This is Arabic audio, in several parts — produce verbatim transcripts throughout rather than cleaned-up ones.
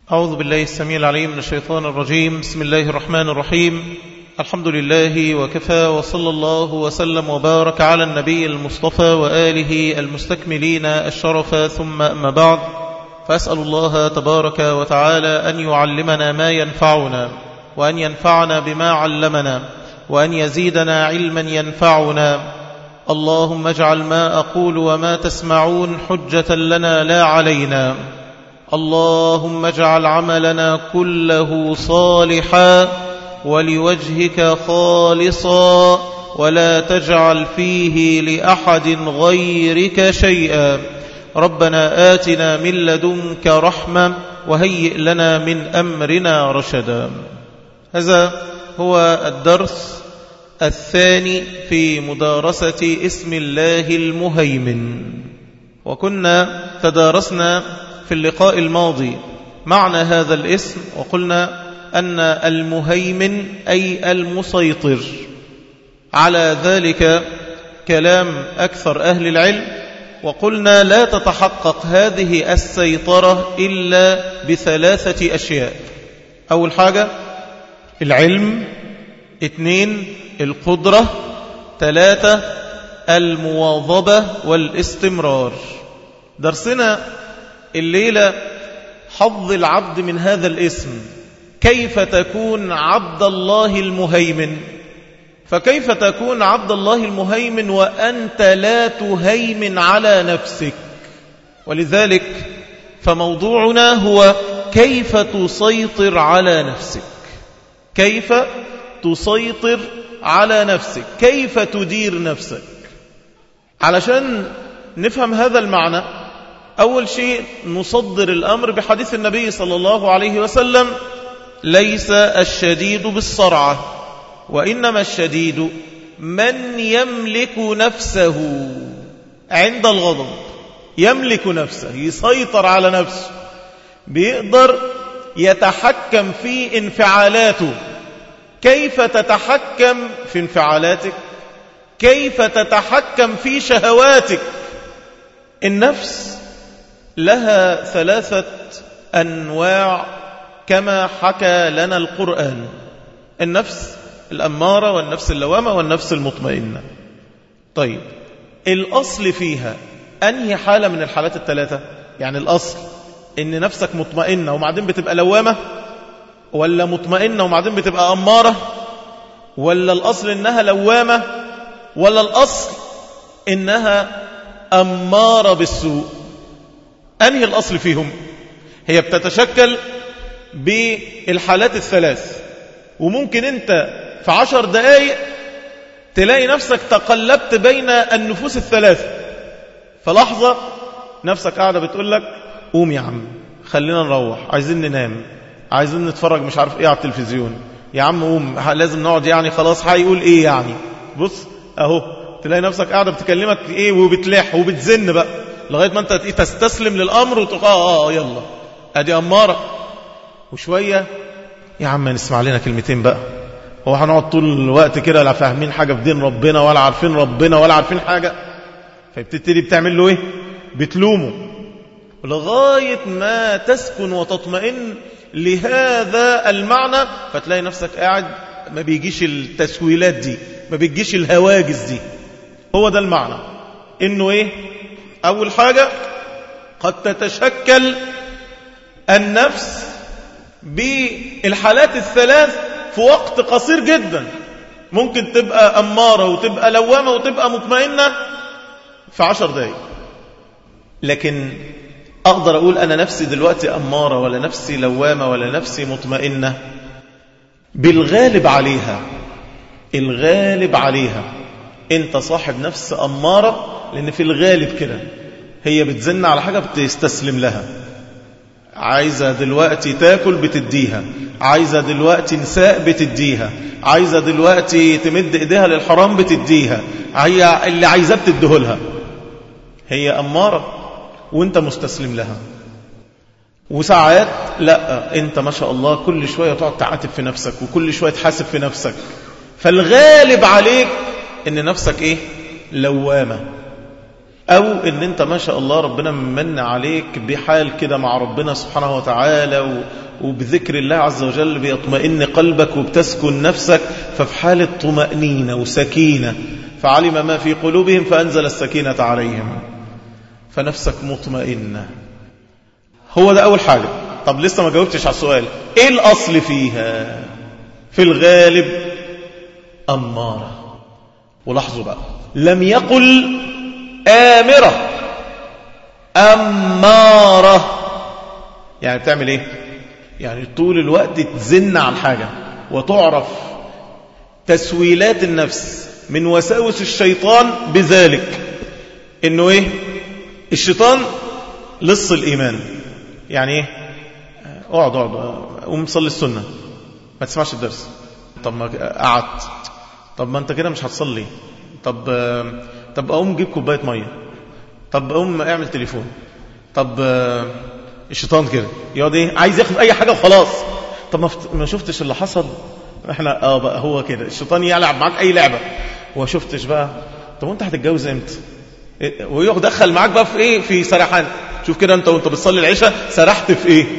أعوذ بالله السميع العليم من الشيطان الرجيم. بسم الله الرحمن الرحيم. الحمد لله وكفى، وصلى الله وسلم وبارك على النبي المصطفى وآله المستكملين الشرف، ثم أما بعد، فأسأل الله تبارك وتعالى أن يعلمنا ما ينفعنا، وأن ينفعنا بما علمنا، وأن يزيدنا علما ينفعنا. اللهم اجعل ما أقول وما تسمعون حجة لنا لا علينا. اللهم اجعل عملنا كله صالحا ولوجهك خالصا، ولا تجعل فيه لأحد غيرك شيئا. ربنا آتنا من لدنك رحمة وهيئ لنا من أمرنا رشدا. هذا هو الدرس الثاني في مدارسة اسم الله المهيمن، وكنا تدارسنا في اللقاء الماضي معنى هذا الاسم، وقلنا أن المهيمن أي المسيطر. على ذلك كلام أكثر أهل العلم، وقلنا لا تتحقق هذه السيطرة إلا بثلاثة أشياء. أول حاجة العلم، اثنين القدرة، ثلاثة المواظبة والاستمرار. درسنا الليلة حظ العبد من هذا الاسم، كيف تكون عبد الله المهيمن. فكيف تكون عبد الله المهيمن وأنت لا تهيمن على نفسك؟ ولذلك فموضوعنا هو كيف تسيطر على نفسك، كيف تسيطر على نفسك، كيف تدير نفسك. علشان نفهم هذا المعنى، أول شيء نصدر الأمر بحديث النبي صلى الله عليه وسلم: ليس الشديد بالصرعة، وإنما الشديد من يملك نفسه عند الغضب. يملك نفسه، يسيطر على نفسه، بيقدر يتحكم في انفعالاته. كيف تتحكم في انفعالاتك؟ كيف تتحكم في شهواتك؟ النفس لها ثلاثة أنواع كما حكى لنا القرآن: النفس الأمارة، والنفس اللوامة، والنفس المطمئنة. طيب، الأصل فيها أنهي حالة من الحالات الثلاثة؟ يعني الأصل إن نفسك مطمئنة وبعدين بتبقى لوامة، ولا مطمئنة وبعدين بتبقى أمارة، ولا الأصل إنها لوامة، ولا الأصل إنها أمارة بالسوء؟ أنهي الأصل فيهم؟ هي بتتشكل بالحالات الثلاث، وممكن أنت في عشر دقايق تلاقي نفسك تقلبت بين النفوس الثلاثة. فلحظة نفسك قاعدة بتقول لك: قوم يا عم، خلينا نروح، عايزين ننام، عايزين نتفرج مش عارف ايه على التلفزيون، يا عم قوم لازم نقعد، يعني خلاص هيقول ايه يعني. بص اهو تلاقي نفسك قاعدة بتكلمك ايه، وبتلح وبتزن بقى لغاية ما انت تستسلم للأمر وتقول اه اه يلا، ادي أمارة. وشوية يا عم نسمع لنا كلمتين بقى، هو هنقعد طول الوقت كده لا فاهمين حاجة في دين ربنا، ولا عارفين ربنا، ولا عارفين حاجة. فبتبتدي بتعمل له ايه؟ بتلومه، لغاية ما تسكن وتطمئن لهذا المعنى، فتلاقي نفسك قاعد ما بيجيش التسويلات دي، ما بيجيش الهواجس دي. هو ده المعنى، انه ايه؟ اول حاجة قد تتشكل النفس بالحالات الثلاث في وقت قصير جدا. ممكن تبقى أمارة وتبقى لوامة وتبقى مطمئنة في عشر دقايق. لكن أقدر أقول أنا نفسي دلوقتي أمارة، ولا نفسي لوامة، ولا نفسي مطمئنة؟ بالغالب عليها، الغالب عليها أنت صاحب نفس أمارة، لأن في الغالب كده هي بتزن على حاجة بتستسلم لها. عايزة دلوقتي تاكل بتديها، عايزة دلوقتي نساء بتديها، عايزة دلوقتي تمد إيديها للحرام بتديها، هي اللي عايزة بتديهولها. هي أمارة وانت مستسلم لها. وساعات لا، انت ما شاء الله كل شوية تقعد تعاتب في نفسك، وكل شوية تحاسب في نفسك. فالغالب عليك ان نفسك ايه؟ لوامة. أو إن أنت ما شاء الله ربنا من عليك بحال كده مع ربنا سبحانه وتعالى وبذكر الله عز وجل بيطمئن قلبك وبتسكن نفسك، ففي حالة طمأنينة وسكينة، فعلم ما في قلوبهم فأنزل السكينة عليهم، فنفسك مطمئنة. هو ده أول حاجة. طب لسه ما جاوبتش على السؤال، إيه الأصل فيها؟ في الغالب أمارة. ولاحظوا بقى، لم يقل آمرة، أمارة. يعني بتعمل إيه؟ يعني طول الوقت تزن على الحاجة، وتعرف تسويلات النفس من وساوس الشيطان بذلك. إنه إيه؟ الشيطان لص الإيمان. يعني إيه؟ اقعد اقعد قوم صلي السنة، ما تسمعش الدرس. طب ما قعدت، طب ما انت كده مش هتصلي. طب طب اقوم جيب كوبايه ميه، طب اقوم اعمل تليفون. طب الشيطان كده يقعد ايه، عايز ياخد اي حاجه وخلاص. طب ما ما شفتش اللي حصل؟ احنا اه بقى هو كده الشيطان يلعب معاك اي لعبه. وشفتش بقى؟ طب وانت هتتجوز امتى؟ ويقعد دخل معاك بقى في ايه، في سرحان. شوف كده انت وانت بتصلي العشاء سرحت في ايه؟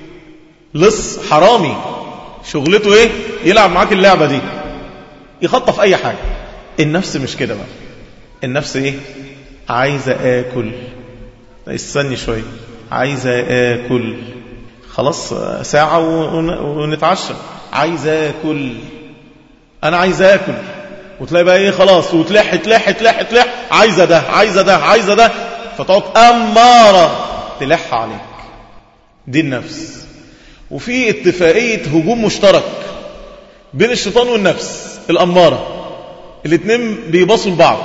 لص حرامي شغلته ايه؟ يلعب معاك اللعبه دي، يخطف اي حاجه. النفس مش كده بقى. النفس ايه؟ عايزه اكل. استني شويه، عايزه اكل. خلاص ساعه ونتعشى. عايزه اكل، انا عايزه اكل. وتلاقي بقى ايه، خلاص وتلح تلح تلح تلح، عايزه ده عايزه ده عايزه ده، فتقعد اماره تلح عليك. دي النفس. وفي اتفاقيه هجوم مشترك بين الشيطان والنفس الاماره. الاثنين بيبصوا لبعض.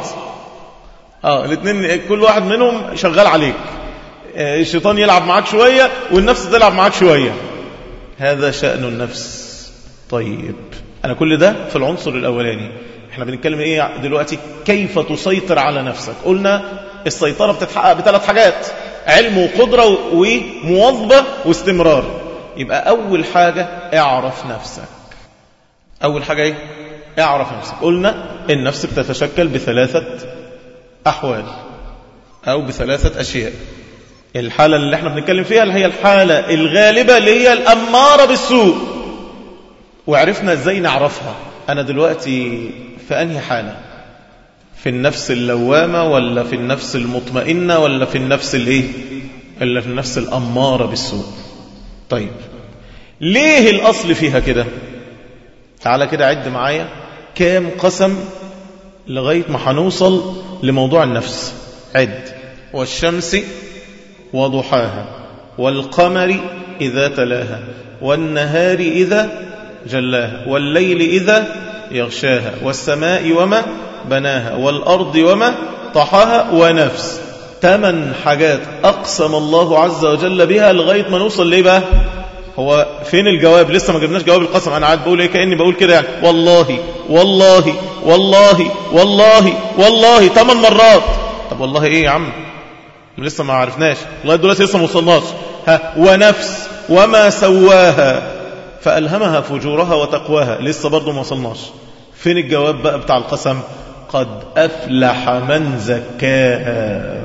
اه الاثنين كل واحد منهم شغال عليك. آه الشيطان يلعب معاك شويه والنفس تلعب معاك شويه. هذا شأن النفس. طيب انا كل ده في العنصر الاولاني. احنا بنتكلم ايه دلوقتي؟ كيف تسيطر على نفسك. قلنا السيطره بتتحقق بثلاث حاجات: علم وقدره ومواظبه واستمرار. يبقى اول حاجه اعرف نفسك. اول حاجه ايه؟ اعرف نفسك. قلنا النفس بتتشكل بثلاثه احوال او بثلاثه اشياء. الحاله اللي احنا بنتكلم فيها اللي هي الحاله الغالبه اللي هي الاماره بالسوء. وعرفنا ازاي نعرفها. انا دلوقتي في انهي حاله؟ في النفس اللوامه ولا في النفس المطمئنه ولا في النفس الايه، ولا في النفس الاماره بالسوء؟ طيب ليه الاصل فيها كده؟ تعالى كده عد معايا كام قسم لغايه ما هنوصل لموضوع النفس. عد: والشمس وضحاها، والقمر اذا تلاها، والنهار اذا جلاها، والليل اذا يغشاها، والسماء وما بناها، والارض وما طحاها، ونفس. ثمان حاجات اقسم الله عز وجل بها لغايه ما نوصل ليه بقى؟ هو فين الجواب؟ لسه ما جبناش جواب القسم. انا قاعد بقول ايه كاني بقول كده يعني والله والله والله والله والله ثمان مرات. طب والله ايه يا عم؟ لسه ما عرفناش لغايه دلوقتي، لسه ما وصلناش. ها ونفس وما سواها فالهمها فجورها وتقواها، لسه برضه ما وصلناش. فين الجواب بقى بتاع القسم؟ قد افلح من زكاها.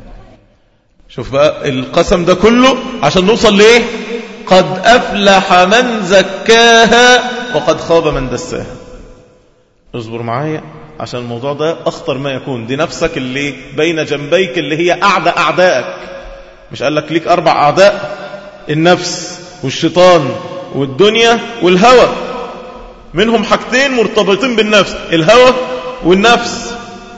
شوف بقى القسم ده كله عشان نوصل ليه؟ قد أفلح من زكاها وقد خاب من دساها. اصبر معايا عشان الموضوع ده أخطر ما يكون. دي نفسك اللي بين جنبيك اللي هي أعدى أعدائك. مش قال لك ليك أربع أعداء؟ النفس والشيطان والدنيا والهوى. منهم حاجتين مرتبطين بالنفس: الهوى والنفس.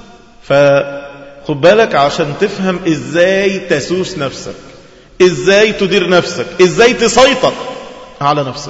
فخد بالك عشان تفهم إزاي تسوس نفسك، ازاي تدير نفسك، ازاي تسيطر على نفسك.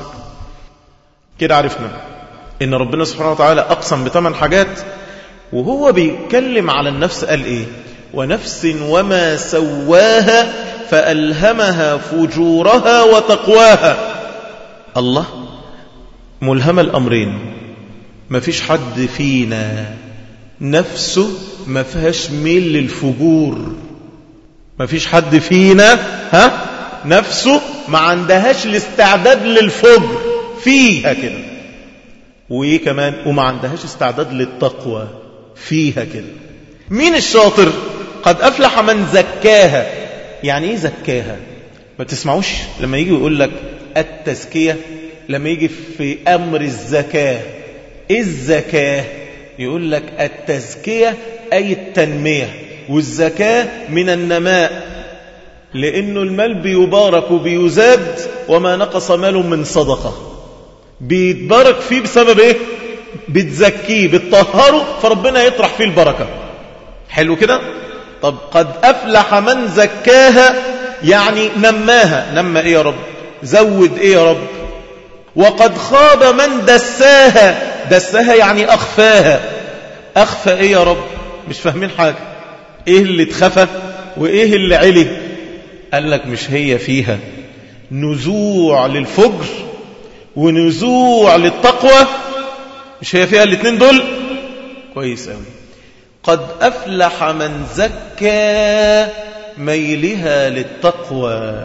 كده عرفنا ان ربنا سبحانه وتعالى اقسم بثمان حاجات، وهو بيتكلم على النفس قال ايه؟ ونفس وما سواها فألهمها فجورها وتقواها. الله ملهم الامرين. ما فيش حد فينا نفسه ما فيهاش ميل للفجور. ما فيش حد فينا ها نفسه ما عندهاش الاستعداد للفجر فيها كده. وايه كمان؟ وما عندهاش استعداد للتقوى فيها كده. مين الشاطر؟ قد أفلح من زكاها. يعني إيه زكاها؟ ما تسمعوش لما يجي يقول لك التزكية، لما يجي في أمر الزكاة، إيه الزكاة؟ يقول لك التزكية أي التنمية، والزكاة من النماء، لأنه المال بيبارك وبيزاد، وما نقص مال من صدقة بيتبارك فيه بسبب إيه؟ بتزكيه بتطهره، فربنا يطرح فيه البركة. حلو كده؟ طب قد أفلح من زكاها يعني نماها. نمى إيه يا رب؟ زود إيه يا رب؟ وقد خاب من دساها. دساها يعني أخفاها. أخفى إيه يا رب؟ مش فاهمين حاجة. إيه اللي اتخفى وإيه اللي علي؟ قال لك مش هي فيها نزوع للفجر ونزوع للتقوى؟ مش هي فيها الاثنين دول؟ كويس قوي. قد أفلح من زكى ميلها للتقوى،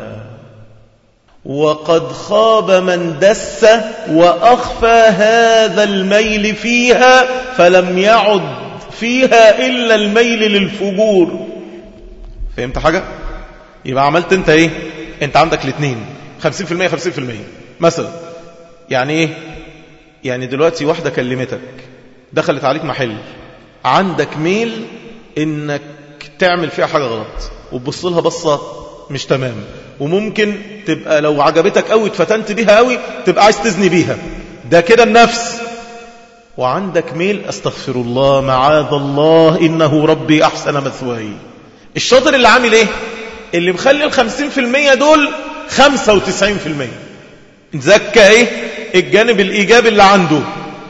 وقد خاب من دس وأخفى هذا الميل فيها، فلم يعد فيها إلا الميل للفجور. فهمت حاجة؟ يبقى عملت انت ايه؟ انت عندك الاثنين خمسين في المية خمسين في المية مثلا. يعني ايه؟ يعني دلوقتي واحدة كلمتك، دخلت عليك محل، عندك ميل انك تعمل فيها حاجة غلط وتبص لها بصة مش تمام، وممكن تبقى لو عجبتك قوي اتفتنت بيها قوي تبقى عايز تزني بيها، ده كده النفس. وعندك ميل استغفر الله معاذ الله إنه ربي أحسن مثواي. الشاطر اللي عامل ايه؟ اللي مخلي الخمسين في المية دول خمسة وتسعين في المية. زكى ايه؟ الجانب الإيجابي اللي عنده،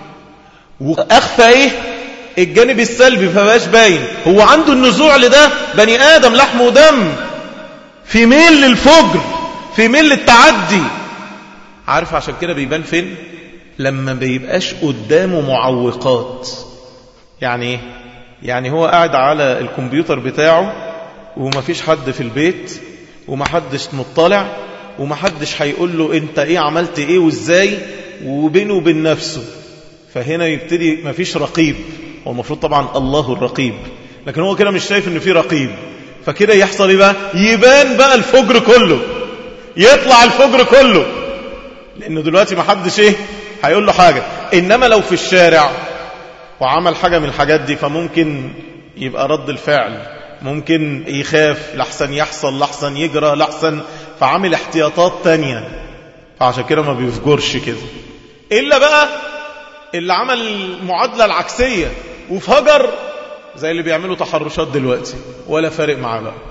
وأخفى ايه؟ الجانب السلبي، فباش باين. هو عنده النزوع لده، بني آدم لحم ودم، في ميل للفجر، في ميل للتعدي. عارف عشان كده بيبان فين؟ لما بيبقاش قدامه معوقات. يعني ايه؟ يعني هو قاعد على الكمبيوتر بتاعه ومفيش حد في البيت ومحدش مطلع ومحدش هيقول له انت ايه عملت ايه وازاي، وبينه وبين نفسه. فهنا يبتدي مفيش رقيب، والمفروض طبعا الله الرقيب، لكن هو كده مش شايف ان في رقيب. فكده يحصل ايه بقى؟ يبان بقى الفجر كله، يطلع الفجر كله، لانه دلوقتي محدش ايه هيقول له حاجة. انما لو في الشارع وعمل حاجة من الحاجات دي، فممكن يبقى رد الفعل، ممكن يخاف لحسن يحصل، لحسن يجرى، لحسن، فعمل احتياطات تانية. فعشان كده ما بيفجرش كده. إلا بقى اللي عمل المعادلة العكسية وفجر، زي اللي بيعملوا تحرشات دلوقتي، ولا فارق معاه بقى.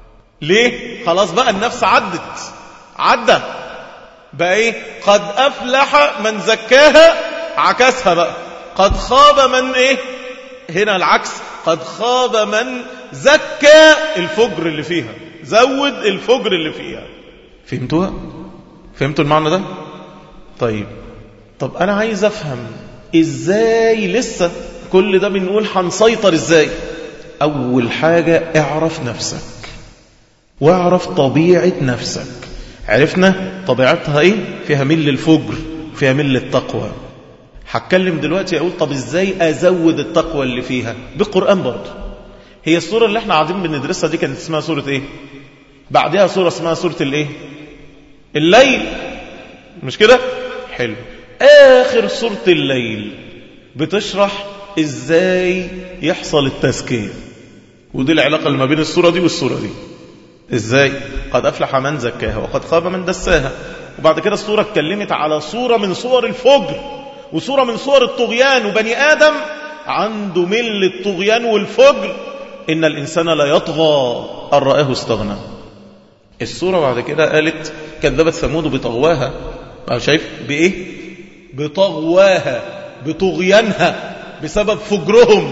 ليه؟ خلاص بقى النفس عدت، عدى بقى ايه؟ قد أفلح من زكاها، عكسها بقى، قد خاب من ايه؟ هنا العكس، قد خاب من زكى الفجر اللي فيها، زود الفجر اللي فيها. فهمتوها؟ فهمتوا المعنى ده؟ طيب طب أنا عايز أفهم إزاي لسه كل ده بنقول هنسيطر إزاي. أول حاجة اعرف نفسك واعرف طبيعة نفسك. عرفنا طبيعتها إيه؟ فيها ميل للفجر، فيها ميل للتقوى. هتكلم دلوقتي أقول طب إزاي أزود التقوى اللي فيها؟ بالقرآن برضه. هي السورة اللي احنا قاعدين بندرسها دي كانت اسمها سورة إيه؟ بعدها سورة اسمها سورة الإيه؟ الليل، مش كده؟ حلو. آخر سورة الليل بتشرح إزاي يحصل التزكية، ودي العلاقة اللي ما بين السورة دي والسورة دي. إزاي؟ قد أفلح من زكاها وقد خاب من دساها. وبعد كده السورة اتكلمت على صورة من صور الفجر وصورة من صور الطغيان، وبني آدم عنده مل الطغيان والفجر. إن الإنسان لا يطغى أن رآه استغنى. السورة بعد كده قالت كذبت ثمود بطغواها. شايف بإيه؟ بطغواها، بطغيانها، بسبب فجرهم،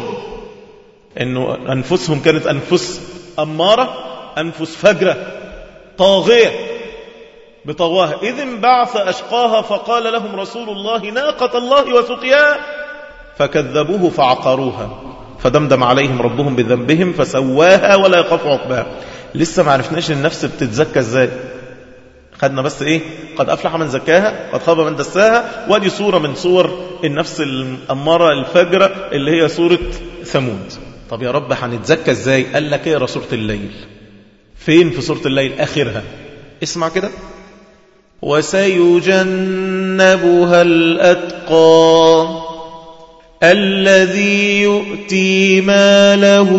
إنه أنفسهم كانت أنفس أمارة، أنفس فجرة طاغية. بطغواها إذ انبعث أشقاها فقال لهم رسول الله ناقة الله وسقياها فكذبوه فعقروها فدمدم عليهم ربهم بذنبهم فسواها ولا يخاف عقباها. لسه ما عرفناش النفس بتتزكى ازاي. خدنا بس ايه؟ قد أفلح من زكاها قد خاب من دساها. ودي صورة من صور النفس الأمارة الفجرة اللي هي صورة ثمود. طب يا رب هنتزكى ازاي؟ قال لك اقرا سورة الليل. فين في سورة الليل؟ آخرها اسمع كده: وسيجنبها الأتقى الذي يؤتي ماله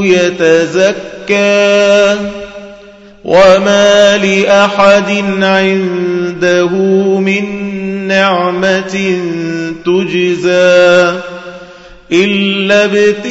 يتزكى وما لأحد عنده من نعمة تجزى إلا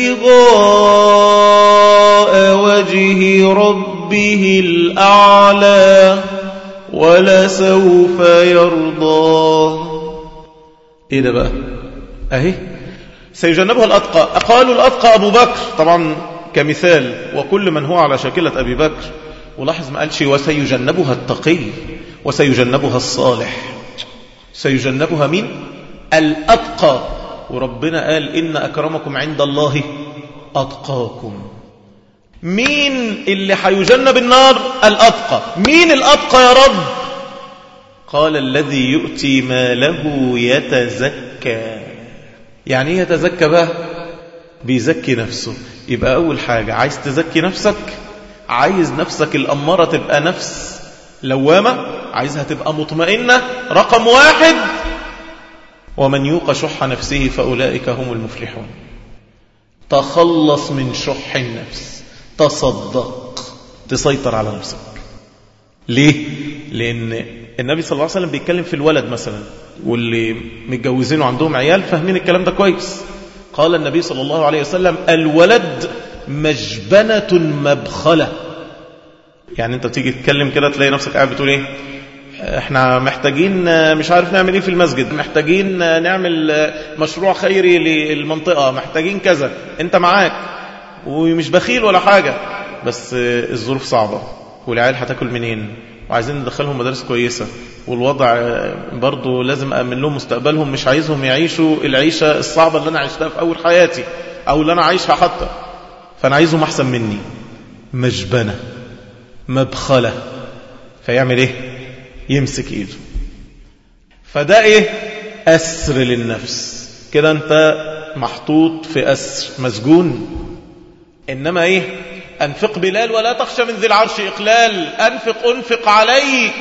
ابتغاء وجه ربه الأعلى ولسوف يرضى. ايه ده بقى؟ اهي سيجنبها الأتقى. قالوا الأتقى أبو بكر طبعا كمثال، وكل من هو على شاكلة أبي بكر. ولاحظ ما قالش وسيجنبها التقي وسيجنبها الصالح، سيجنبها مين؟ الأتقى. وربنا قال إن أكرمكم عند الله أتقاكم. مين اللي حيجنب النار؟ الأتقى. مين الأتقى يا رب؟ قال الذي يؤتي ماله يتزكى. يعني يتزكى بقى؟ بيزكي نفسه. يبقى أول حاجة عايز تزكي نفسك، عايز نفسك الأمارة تبقى نفس لوامة، عايزها تبقى مطمئنة. رقم واحد: ومن يوق شح نفسه فأولئك هم المفلحون. تخلص من شح النفس، تصدق، تسيطر على نفسك. ليه؟ لأن النبي صلى الله عليه وسلم بيتكلم في الولد مثلا، واللي متجوزين وعندهم عيال فاهمين الكلام ده كويس. قال النبي صلى الله عليه وسلم: الولد مجبنة مبخلة. يعني انت بتيجي تتكلم كده تلاقي نفسك قاعد بتقول ايه؟ احنا محتاجين مش عارف نعمل ايه في المسجد، محتاجين نعمل مشروع خيري للمنطقة، محتاجين كذا. انت معاك ومش بخيل ولا حاجة، بس الظروف صعبة والعيال هتاكل منين، وعايزين ندخلهم مدارس كويسة، والوضع برضو لازم أأمن لهم مستقبلهم، مش عايزهم يعيشوا العيشة الصعبة اللي أنا عشتها في أول حياتي أو اللي أنا عايشها حتى، فأنا عايزهم أحسن مني. مجبنة مبخلة. فيعمل إيه؟ يمسك إيده. فده إيه؟ أسر للنفس. كده أنت محطوط في أسر، مسجون. إنما إيه؟ أنفق بلال ولا تخشى من ذي العرش إقلال. أنفق أنفق عليك.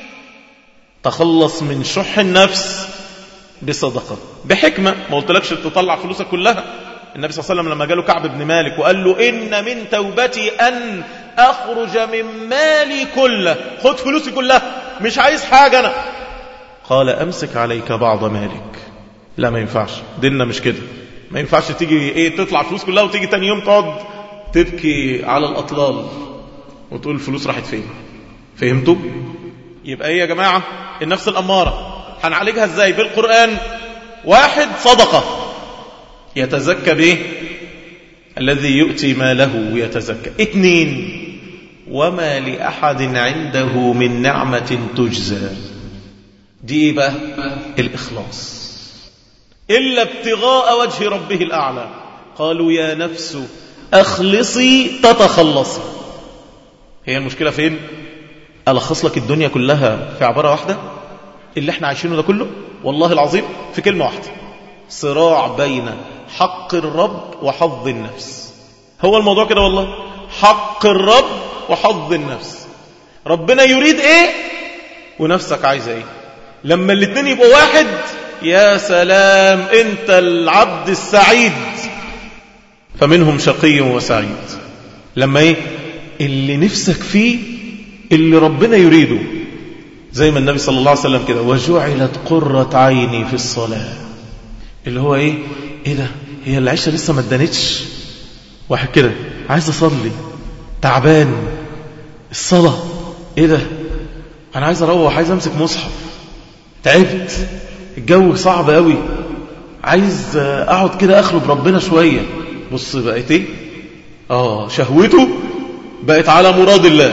تخلص من شح النفس بصدقة بحكمة. ما قلتلكش تطلع فلوسك كلها. النبي صلى الله عليه وسلم لما جاله كعب بن مالك وقال له: إن من توبتي أن أخرج من مالي كله، خد فلوسي كلها، مش عايز حاجة أنا. قال: أمسك عليك بعض مالك. لا، ما ينفعش، ديننا مش كده. ما ينفعش تيجي إيه تطلع فلوس كلها وتيجي تاني يوم تقعد تبكي على الأطلال وتقول الفلوس راحت فين. فهمتوا؟ يبقى ايه يا جماعة؟ النفس الأمارة هنعالجها ازاي؟ بالقرآن. واحد: صدقة، يتزكى به الذي يؤتي ماله ويتزكى. اثنين: وما لأحد عنده من نعمة تجزى. دي بقى الإخلاص. إلا ابتغاء وجه ربه الأعلى. قالوا يا نفس أخلصي تتخلصي. هي المشكلة فين؟ ألخص لك الدنيا كلها في عبارة واحدة. اللي احنا عايشينه ده كله والله العظيم في كلمة واحدة: صراع بين حق الرب وحظ النفس. هو الموضوع كده والله. حق الرب وحظ النفس. ربنا يريد ايه ونفسك عايزة ايه. لما الاتنين يبقوا واحد، يا سلام، انت العبد السعيد. فمنهم شقي وسعيد. لما ايه؟ اللي نفسك فيه، اللي ربنا يريده. زي ما النبي صلى الله عليه وسلم كده: وجعلت قرة عيني في الصلاة. اللي هو ايه؟ ايه ده؟ هي العيشة لسه ما ادانتش. واحد كده عايز اصلي، تعبان، الصلاة ايه ده؟ انا عايز اروح، عايز امسك مصحف، تعبت، الجو صعب قوي، عايز اقعد كده اخلب ربنا شوية. بص بقيت ايه؟ اه شهوته بقت على مراد الله.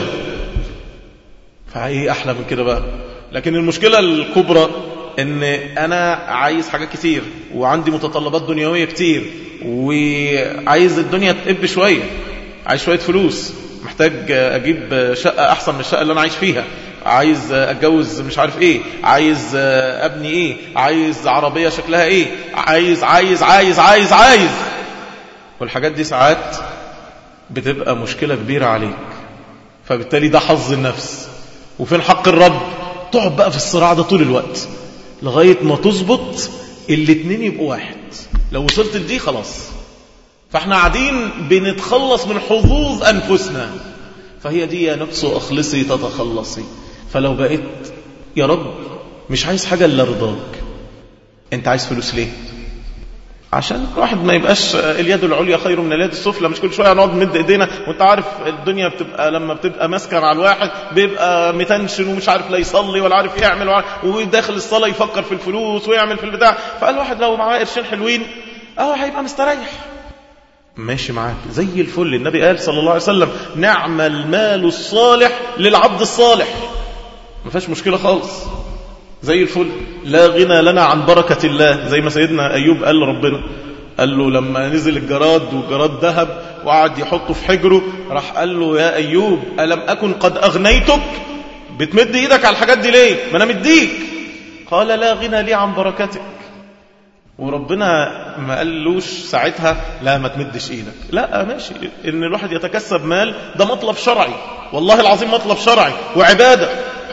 فايه احلى من كده بقى؟ لكن المشكلة الكبرى ان انا عايز حاجات كتير، وعندي متطلبات دنيوية كتير، وعايز الدنيا تقب شوية، عايز شوية فلوس، محتاج اجيب شقة احسن من الشقة اللي انا عايش فيها، عايز اتجوز مش عارف ايه، عايز ابني ايه، عايز عربية شكلها ايه، عايز عايز عايز عايز عايز والحاجات دي ساعات بتبقى مشكلة كبيرة عليك، فبالتالي ده حظ النفس. وفين حق الرب؟ تقعد بقى في الصراع ده طول الوقت لغاية ما تظبط الاتنين يبقوا واحد. لو وصلت لدي خلاص. فاحنا قاعدين بنتخلص من حظوظ أنفسنا، فهي دي يا نفس أخلصي تتخلصي. فلو بقيت يا رب مش عايز حاجة إلا رضاك، انت عايز فلوس ليه؟ عشان الواحد ما يبقاش اليد العليا خير من اليد السفلى، مش كل شويه نقعد نمد ايدينا. وانت عارف الدنيا بتبقى لما بتبقى ماسكه على الواحد بيبقى متنشن ومش عارف لا يصلي ولا عارف يعمل ولا وداخل الصلاه يفكر في الفلوس ويعمل في البتاع. فالواحد لو معاه قرشين حلوين اهو هيبقى مستريح ماشي معاك زي الفل. النبي قال صلى الله عليه وسلم نعم المال الصالح للعبد الصالح، ما فيهاش مشكله خالص، زي الفل. لا غنى لنا عن بركة الله، زي ما سيدنا أيوب قال لربنا، قال له لما نزل الجراد والجراد ذهب وقعد يحطه في حجره، راح قال له يا أيوب ألم أكن قد أغنيتك؟ بتمد إيدك على الحاجات دي ليه؟ ما أنا مديك. قال لا غنى لي عن بركتك. وربنا ما قالوش ساعتها لا ما تمدش إيدك، لا ماشي، إن الواحد يتكسب مال ده مطلب شرعي، والله العظيم مطلب شرعي وعبادة.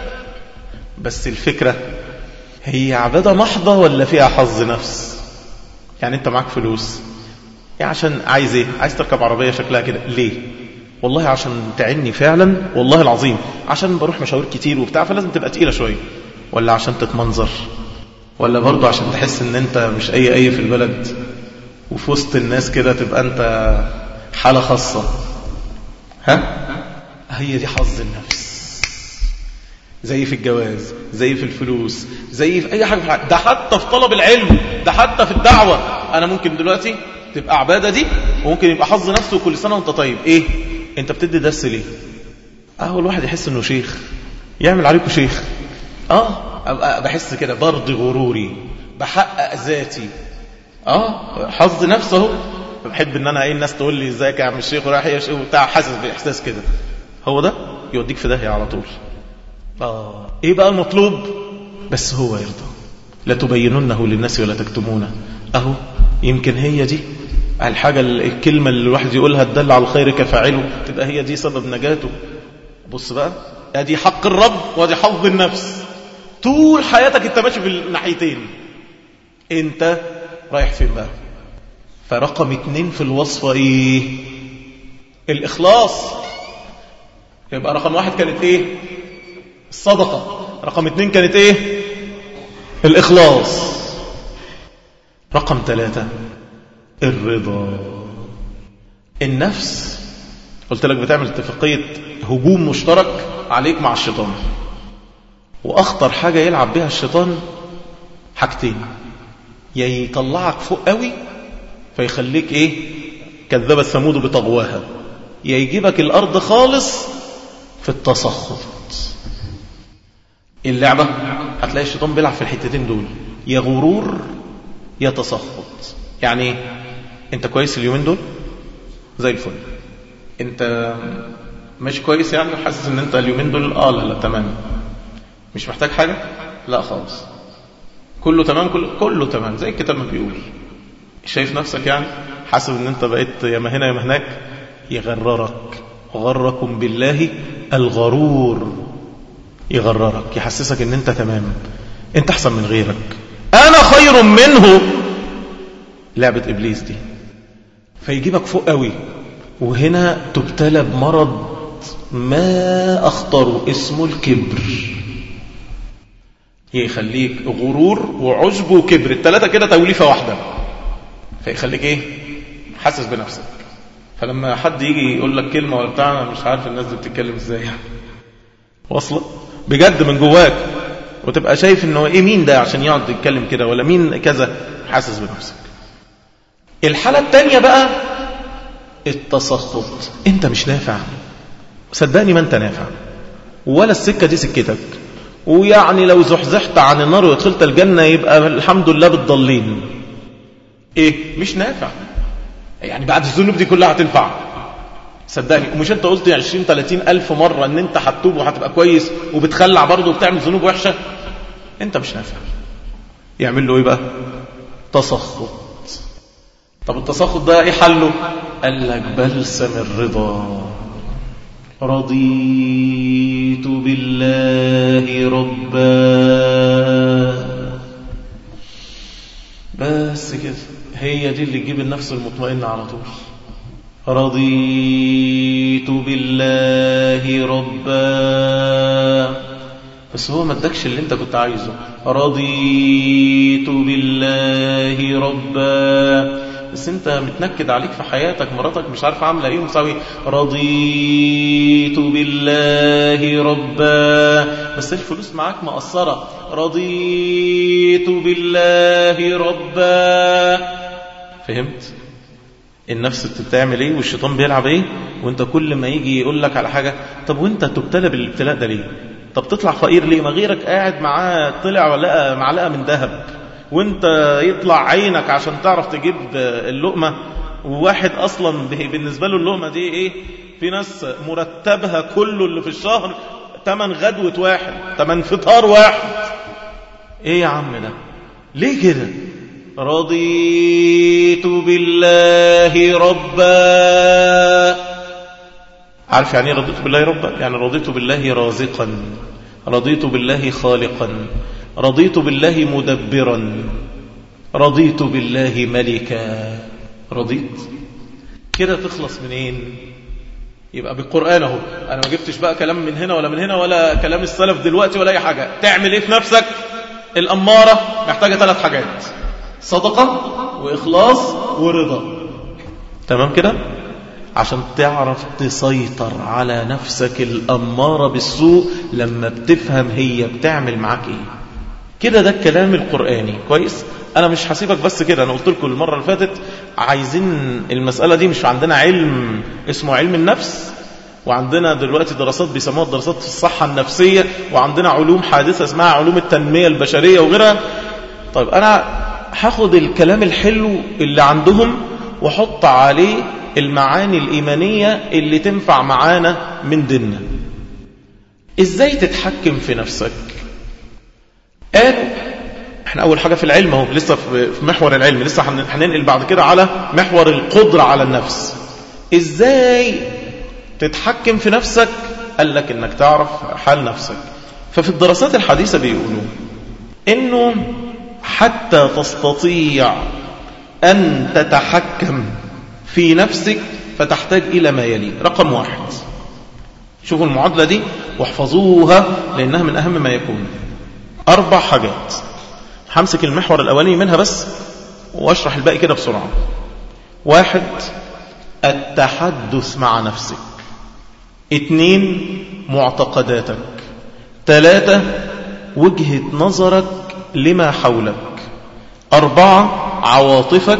بس الفكرة هي عبادة محضة ولا فيها حظ نفس؟ يعني انت معاك فلوس يعني عشان عايز ايه؟ عايز تركب عربية شكلها كده ليه؟ والله عشان تعني فعلا، والله العظيم عشان بروح مشاوير كتير وبتاع فلازم تبقى تقيلة شوية، ولا عشان تتمنظر، ولا برضو عشان تحس ان انت مش اي اي في البلد وفي وسط الناس كده تبقى انت حالة خاصة؟ ها؟ هي دي حظ النفس. زي في الجواز، زي في الفلوس، زي في اي حاجة في الحياة. ده حتى في طلب العلم، ده حتى في الدعوة. انا ممكن دلوقتي تبقى عبادة دي وممكن يبقى حظ نفسه. وكل سنة وانت طيب. ايه انت بتدي درس ليه؟ اهو الواحد يحس انه شيخ، يعمل عليكم شيخ. اه ابقى بحس كده برضي غروري، بحقق ذاتي. اه حظ نفسه. بحب ان انا ايه الناس تقول لي ازيك يا عم الشيخ ورايح يا شيخ وبتاع، حاسس باحساس كده. هو ده يوديك في داهية على طول. آه. ايه بقى المطلوب؟ بس هو يرضى. لا تبيننه للناس ولا تكتمونه. اهو يمكن هي دي الحاجة، الكلمة اللي الواحد يقولها تدل على الخير كفاعله، تبقى هي دي سبب نجاته. بص بقى، ادي حق الرب وادي حظ النفس. طول حياتك انت ماشي في الناحيتين، انت رايح فين بقى؟ فرقم اتنين في الوصفة ايه؟ الاخلاص. يبقى رقم واحد كانت ايه؟ الصدقة. رقم اتنين كانت ايه؟ الاخلاص. رقم ثلاثة الرضا. النفس قلت لك بتعمل اتفاقية هجوم مشترك عليك مع الشيطان، واخطر حاجة يلعب بها الشيطان حاجتين: يا يطلعك فوق قوي فيخليك ايه؟ كذبت ثمود بطغواها، يا يجيبك الارض خالص في التسخط. اللعبة هتلاقي الشيطان بيلعب في الحتتين دول، يا غرور يا تسخط. يعني انت كويس اليومين دول زي الفل، انت ماشي كويس يعني حاسس ان انت اليومين دول اه لا لا تمام، مش محتاج حاجة، لا خالص، كله تمام، كله, كله تمام زي الكتاب ما بيقول. شايف نفسك يعني حاسس ان انت بقيت يا ما هنا يا ما هناك. يغررك، غركم بالله الغرور. يغررك، يحسسك ان انت تمام، انت احسن من غيرك، انا خير منه. لعبة ابليس دي. فيجيبك فوق قوي، وهنا تبتلى بمرض ما اخطره اسمه الكبر. يخليك غرور وعجب وكبر، الثلاثة كده توليفة واحدة. فيخليك ايه؟ حاسس بنفسك. فلما حد يجي يقول لك كلمة ولا بتاع، انا مش عارف الناس دي بتتكلم ازاي واصلة بجد من جواك، وتبقى شايف انه ايه مين ده عشان يقعد يتكلم كده، ولا مين كذا. حاسس بنفسك. الحالة التانية بقى التسخط. انت مش نافع، صدقني ما انت نافع، ولا السكة دي سكتك، ويعني لو زحزحت عن النار ودخلت الجنة يبقى الحمد لله بالضالين. ايه مش نافع يعني؟ بعد الذنوب دي كلها هتنفع؟ صدقني. ومش انت قلت عشرين ثلاثين ألف مرة ان انت هتتوب وهتبقى كويس، وبتخلع برضه وبتعمل ذنوب وحشة؟ انت مش نافع. يعمل له ايه بقى؟ تسخط. طب التسخط ده ايه حله؟ قال لك بلسم الرضا. رضيت بالله ربا. بس كده، هي دي اللي تجيب النفس المطمئنة على طول. رضيت بالله ربا. بس هو ما ادكش اللي انت كنت عايزه. رضيت بالله ربا، بس انت متنكد عليك في حياتك، مراتك مش عارفه عامله ايه ومساوي. رضيت بالله ربا، بس الفلوس معاك مقصره. رضيت بالله ربا. فهمت النفس بتعمل ايه والشيطان بيلعب ايه؟ وانت كل ما يجي يقول لك على حاجه، طب وانت تبتلى بالابتلاء ده ليه؟ طب تطلع فقير ليه؟ ما غيرك قاعد معاه طلع ولا معلقه من ذهب، وانت يطلع عينك عشان تعرف تجيب اللقمه، وواحد اصلا بالنسبه له اللقمه دي ايه؟ في ناس مرتبها كله اللي في الشهر تمن غدوه واحد، تمن فطار واحد. ايه يا عم ده؟ ليه كده؟ رضيت بالله ربا. عارف يعني ايه رضيت بالله ربا؟ يعني رضيت بالله رازقا، رضيت بالله خالقا، رضيت بالله مدبرا، رضيت بالله ملكا. رضيت كده تخلص منين؟ يبقى بالقرآن اهو. انا ما جبتش بقى كلام من هنا ولا من هنا ولا كلام السلف دلوقتي ولا اي حاجة. تعمل ايه في نفسك؟ الأمارة محتاجة ثلاث حاجات: صدقة وإخلاص ورضا. تمام كده؟ عشان تعرف تسيطر على نفسك الأمارة بالسوء لما بتفهم هي بتعمل معاك ايه. كده ده الكلام القرآني. كويس؟ أنا مش هسيبك بس كده. أنا قلت لكم المرة اللي فاتت عايزين المسألة دي، مش عندنا علم اسمه علم النفس، وعندنا دلوقتي دراسات بيسموها دراسات في الصحة النفسية، وعندنا علوم حادثة اسمها علوم التنمية البشرية وغيرها. طيب أنا هاخد الكلام الحلو اللي عندهم وحط عليه المعاني الإيمانية اللي تنفع معانا من ديننا. إزاي تتحكم في نفسك؟ قالوا احنا أول حاجة في العلم اهو، لسه في محور العلم، لسه هننقل بعد كده على محور القدرة على النفس. إزاي تتحكم في نفسك؟ قال لك إنك تعرف حال نفسك. ففي الدراسات الحديثة بيقولوا إنه حتى تستطيع أن تتحكم في نفسك فتحتاج إلى ما يلي. رقم واحد، شوفوا المعادلة دي واحفظوها لأنها من أهم ما يكون. أربع حاجات، همسك المحور الأولاني منها بس واشرح الباقي كده بسرعة. واحد، التحدث مع نفسك. اثنين، معتقداتك. ثلاثة، وجهة نظرك لما حولك. أربعة، عواطفك.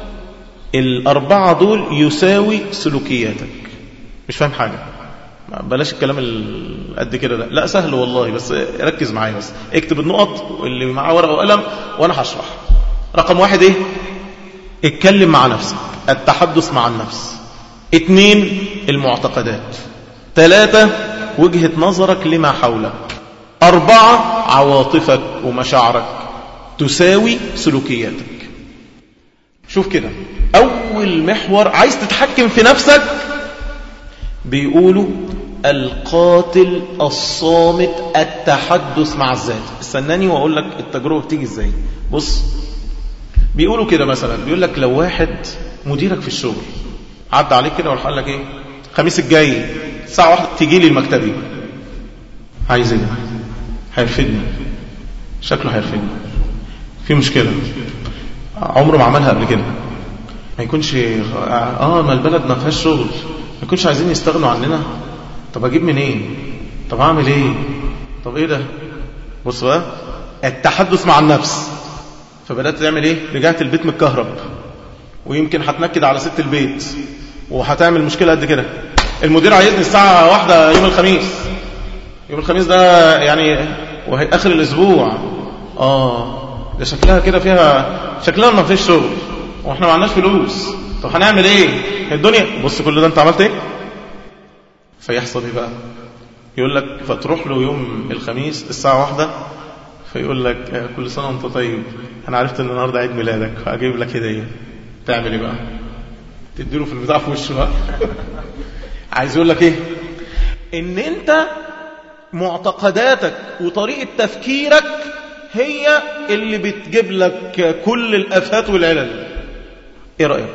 الأربعة دول يساوي سلوكياتك. مش فاهم حاجة؟ بلاش الكلام قد كده ده، لا سهل والله، بس ركز معايا بس، اكتب النقط واللي معاه ورقة وقلم وانا هشرح. رقم واحد ايه؟ اتكلم مع نفسك، التحدث مع النفس. اثنين، المعتقدات. ثلاثة، وجهة نظرك لما حولك. أربعة، عواطفك ومشاعرك تساوي سلوكياتك. شوف كده، أول محور عايز تتحكم في نفسك بيقولوا القاتل الصامت التحدث مع الذات. استناني وأقول لك التجربة بتيجي إزاي. بص، بيقولوا كده مثلا، بيقول لك لو واحد مديرك في الشغل عدى عليك كده وقال لك ايه، الخميس الجاي الساعة واحدة تيجي لي المكتبي. عايز ايه؟ هيرفدني، شكله هيرفدني، في مشكلة، عمره ما عملها قبل كده، ما يكونش اه ما البلد ما فيهاش شغل، ما يكونش عايزين يستغنوا عننا. طب اجيب منين؟ إيه؟ طب اعمل ايه؟ طب ايه ده؟ بص بقى، التحدث مع النفس. فبدأت تعمل ايه؟ رجعت البيت متكهرب، ويمكن هتنكد على ست البيت وهتعمل مشكلة قد كده. المدير عايزني الساعة واحدة يوم الخميس. يوم الخميس ده يعني وهي اخر الاسبوع. اه ده شكلها كده فيها، شكلها ما فيش شغل واحنا ما عندناش فلوس. طب هنعمل ايه؟ الدنيا بص كل ده انت عملت ايه؟ فيحصل ايه بقى؟ يقول لك فتروح له يوم الخميس الساعة واحدة فيقول لك كل سنة وانت طيب، انا عرفت ان النهاردة عيد ميلادك وهجيب لك هدية. تعمل ايه بقى؟ تديله في البتاع في وشه بقى. عايز يقول لك ايه؟ ان انت معتقداتك وطريقة تفكيرك هي اللي بتجيب لك كل الآفات والعلل. ايه رأيك؟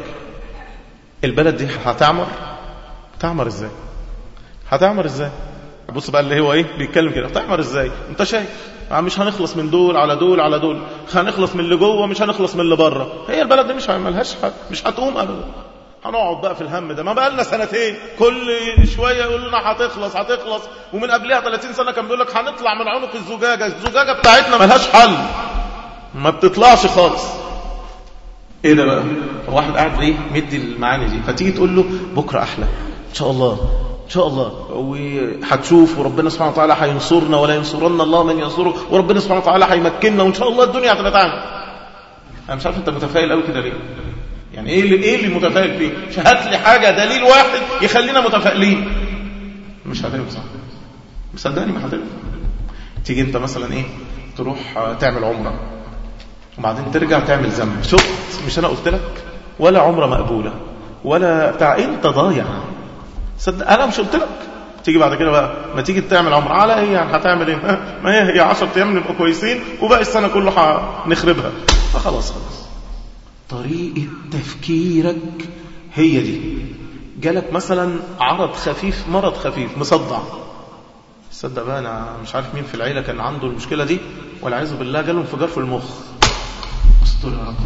البلد دي هتعمر؟ هتعمر ازاي؟ هتعمر ازاي؟ بص بقى اللي هو ايه بيتكلم كده، هتعمر ازاي؟ انت شايف مش هنخلص من دول على دول على دول، هنخلص من اللي جوه مش هنخلص من اللي بره. هي البلد دي مش هيعملهاش حد، مش هتقوم ابدا. هنقعد بقى في الهم ده. ما بقى لنا سنتين كل شويه يقول لنا هتخلص هتخلص، ومن قبلها ثلاثين سنه كان بيقول لك هنطلع من عنق الزجاجه. الزجاجه بتاعتنا ملهاش حل، ما بتطلعش خالص. ايه ده بقى؟ واحد قاعد ايه مدي المعاني دي، فتيجي تقول له بكره احلى ان شاء الله ان شاء الله، وهتشوف وربنا سبحانه وتعالى هينصرنا ولا ينصرنا الله من ينصره، وربنا سبحانه وتعالى هيمكننا وان شاء الله الدنيا هتبقى تعمل. انا مش عارف انت متفائل قوي كده ليه؟ يعني ايه اللي ايه اللي متفائل فيه؟ هات لي حاجه دليل واحد يخلينا متفائلين. مش هتنفع، مصدقني ما هتنفع. تيجي انت مثلا ايه تروح تعمل عمره وبعدين ترجع تعمل ذنب، شفت مش انا قلت لك ولا عمره مقبوله ولا بتاع، انت ضايع. صدق انا مش قلت لك. تيجي بعد كده بقى ما تيجي تعمل عمره على ايه يعني؟ هتعمل ايه؟ ما هي هي عشرة ايام نبقى كويسين وباقي السنه كله هنخربها. فخلاص خلاص. طريقه تفكيرك هي دي. جالك مثلا عرض خفيف، مرض خفيف، مصدع. صدق بقى انا مش عارف مين في العيله كان عنده المشكله دي والعياذ بالله جاله انفجار في المخ. استر يا رب.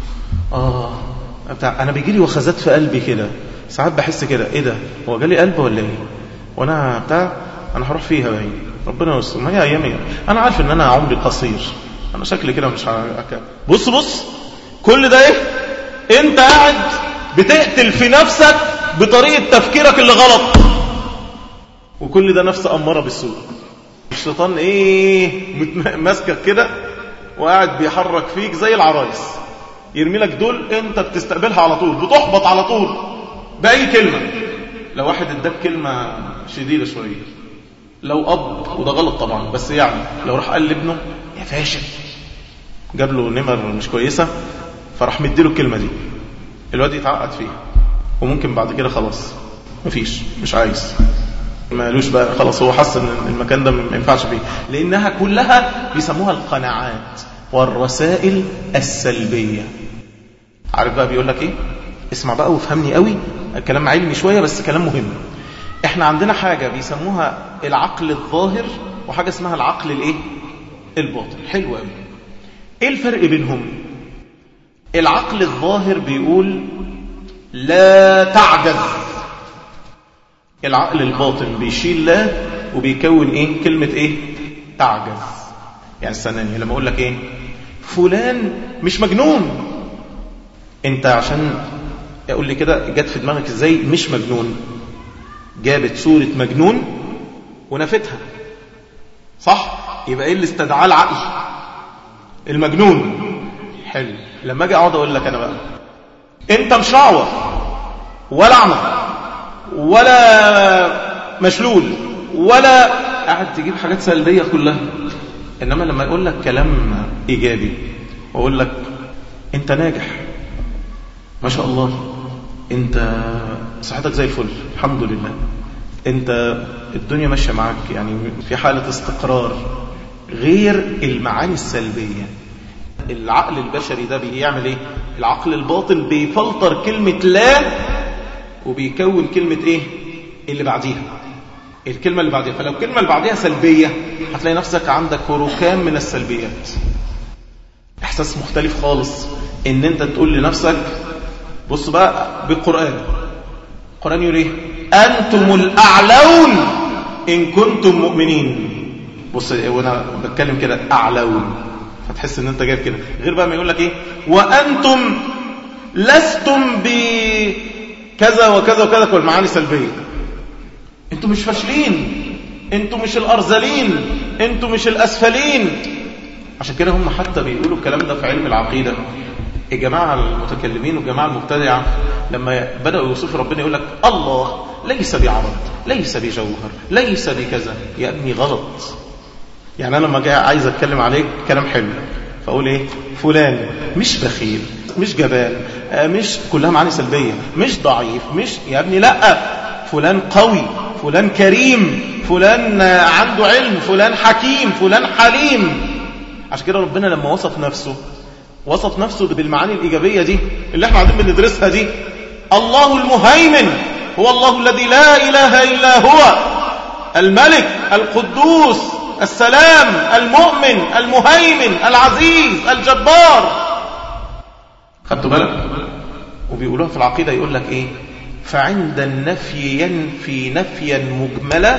اه بتاع انا بيجي لي وخزات في قلبي كده ساعات، بحس كده ايه ده؟ هو جالي قلب ولا ايه؟ وانا بتاع انا هروح فيها باين ربنا يستر. ما هي ايامي، انا عارف ان انا عمري قصير، انا شكلي كده مش هكمل. بص بص كل ده ايه؟ انت قاعد بتقتل في نفسك بطريقه تفكيرك اللي غلط، وكل ده نفس اماره بالسوء. الشيطان ايه ماسكك كده وقاعد بيحرك فيك زي العرايس، يرمي لك دول انت بتستقبلها على طول، بتحبط على طول باي كلمه. لو واحد اداك كلمه شديده شويه، لو اب وده غلط طبعا، بس يعني لو راح قال لابنه يا فاشل، جاب له نمر مش كويسه فراح مديله الكلمه دي، الواد يتعقد فيها وممكن بعد كده خلاص مفيش، مش عايز، مالوش بقى خلاص، هو حس ان المكان ده ما ينفعش فيه، لانها كلها بيسموها القناعات والرسائل السلبيه. عارف بقى بيقول لك ايه؟ اسمع بقى وفهمني قوي، الكلام علمي شويه بس كلام مهم. احنا عندنا حاجه بيسموها العقل الظاهر وحاجه اسمها العقل الايه الباطن. حلو قوي. ايه الفرق بينهم؟ العقل الظاهر بيقول لا تعجز، العقل الباطن بيشيل لا وبيكون ايه كلمه ايه تعجز. يعني استناني لما اقول لك ايه فلان مش مجنون، انت عشان اقول لي كده جت في دماغك ازاي مش مجنون؟ جابت صورة مجنون ونفتها، صح؟ يبقى ايه اللي استدعاه العقل؟ المجنون. حلو. لما اجي اقعد اقول لك انا بقى انت مش رعوة ولا اعمى ولا مشلول ولا قاعد تجيب حاجات سلبية كلها، انما لما اقول لك كلام ايجابي واقول لك انت ناجح ما شاء الله، انت صحتك زي الفل الحمد لله، انت الدنيا ماشيه معاك يعني في حاله استقرار، غير المعاني السلبيه. العقل البشري ده بيعمل ايه؟ العقل الباطن بيفلتر كلمه لا وبيكون كلمه ايه اللي بعديها، الكلمه اللي بعديها. فلو الكلمه اللي بعديها سلبيه هتلاقي نفسك عندك هركان من السلبيات. احساس مختلف خالص ان انت تقول لنفسك بص بقى بالقرآن، القرآن يقول ايه؟ أنتم الأعلون إن كنتم مؤمنين. بص وانا بتكلم كده أعلون، فتحس ان انت جايب كده، غير بقى ما يقول لك ايه وأنتم لستم بكذا وكذا وكذا، كل معاني سلبية. انتم مش فاشلين، انتم مش الأرذلين، انتم مش الأسفلين. عشان كده هم حتى بيقولوا الكلام ده في علم العقيدة. الجماعة المتكلمين والجماعة المبتدعة لما بدأوا يوصفوا ربنا يقول لك الله ليس بعرض، ليس بجوهر، ليس بكذا. يا ابني غلط. يعني أنا لما جاء عايز أتكلم عليك كلام حلو فأقول إيه؟ فلان مش بخيل، مش جبان، مش كلها معاني سلبية، مش ضعيف، مش يا ابني لا، فلان قوي، فلان كريم، فلان عنده علم، فلان حكيم، فلان حليم. عشان كده ربنا لما وصف نفسه وصف نفسه بالمعاني الإيجابية دي اللي احنا قاعدين بندرسها دي. الله المهيمن هو الله الذي لا إله إلا هو، الملك القدوس السلام المؤمن المهيمن العزيز الجبار. خدتوا بالك؟ وبيقولوها في العقيدة، يقول لك ايه؟ فعند النفي ينفي نفيا مجملا،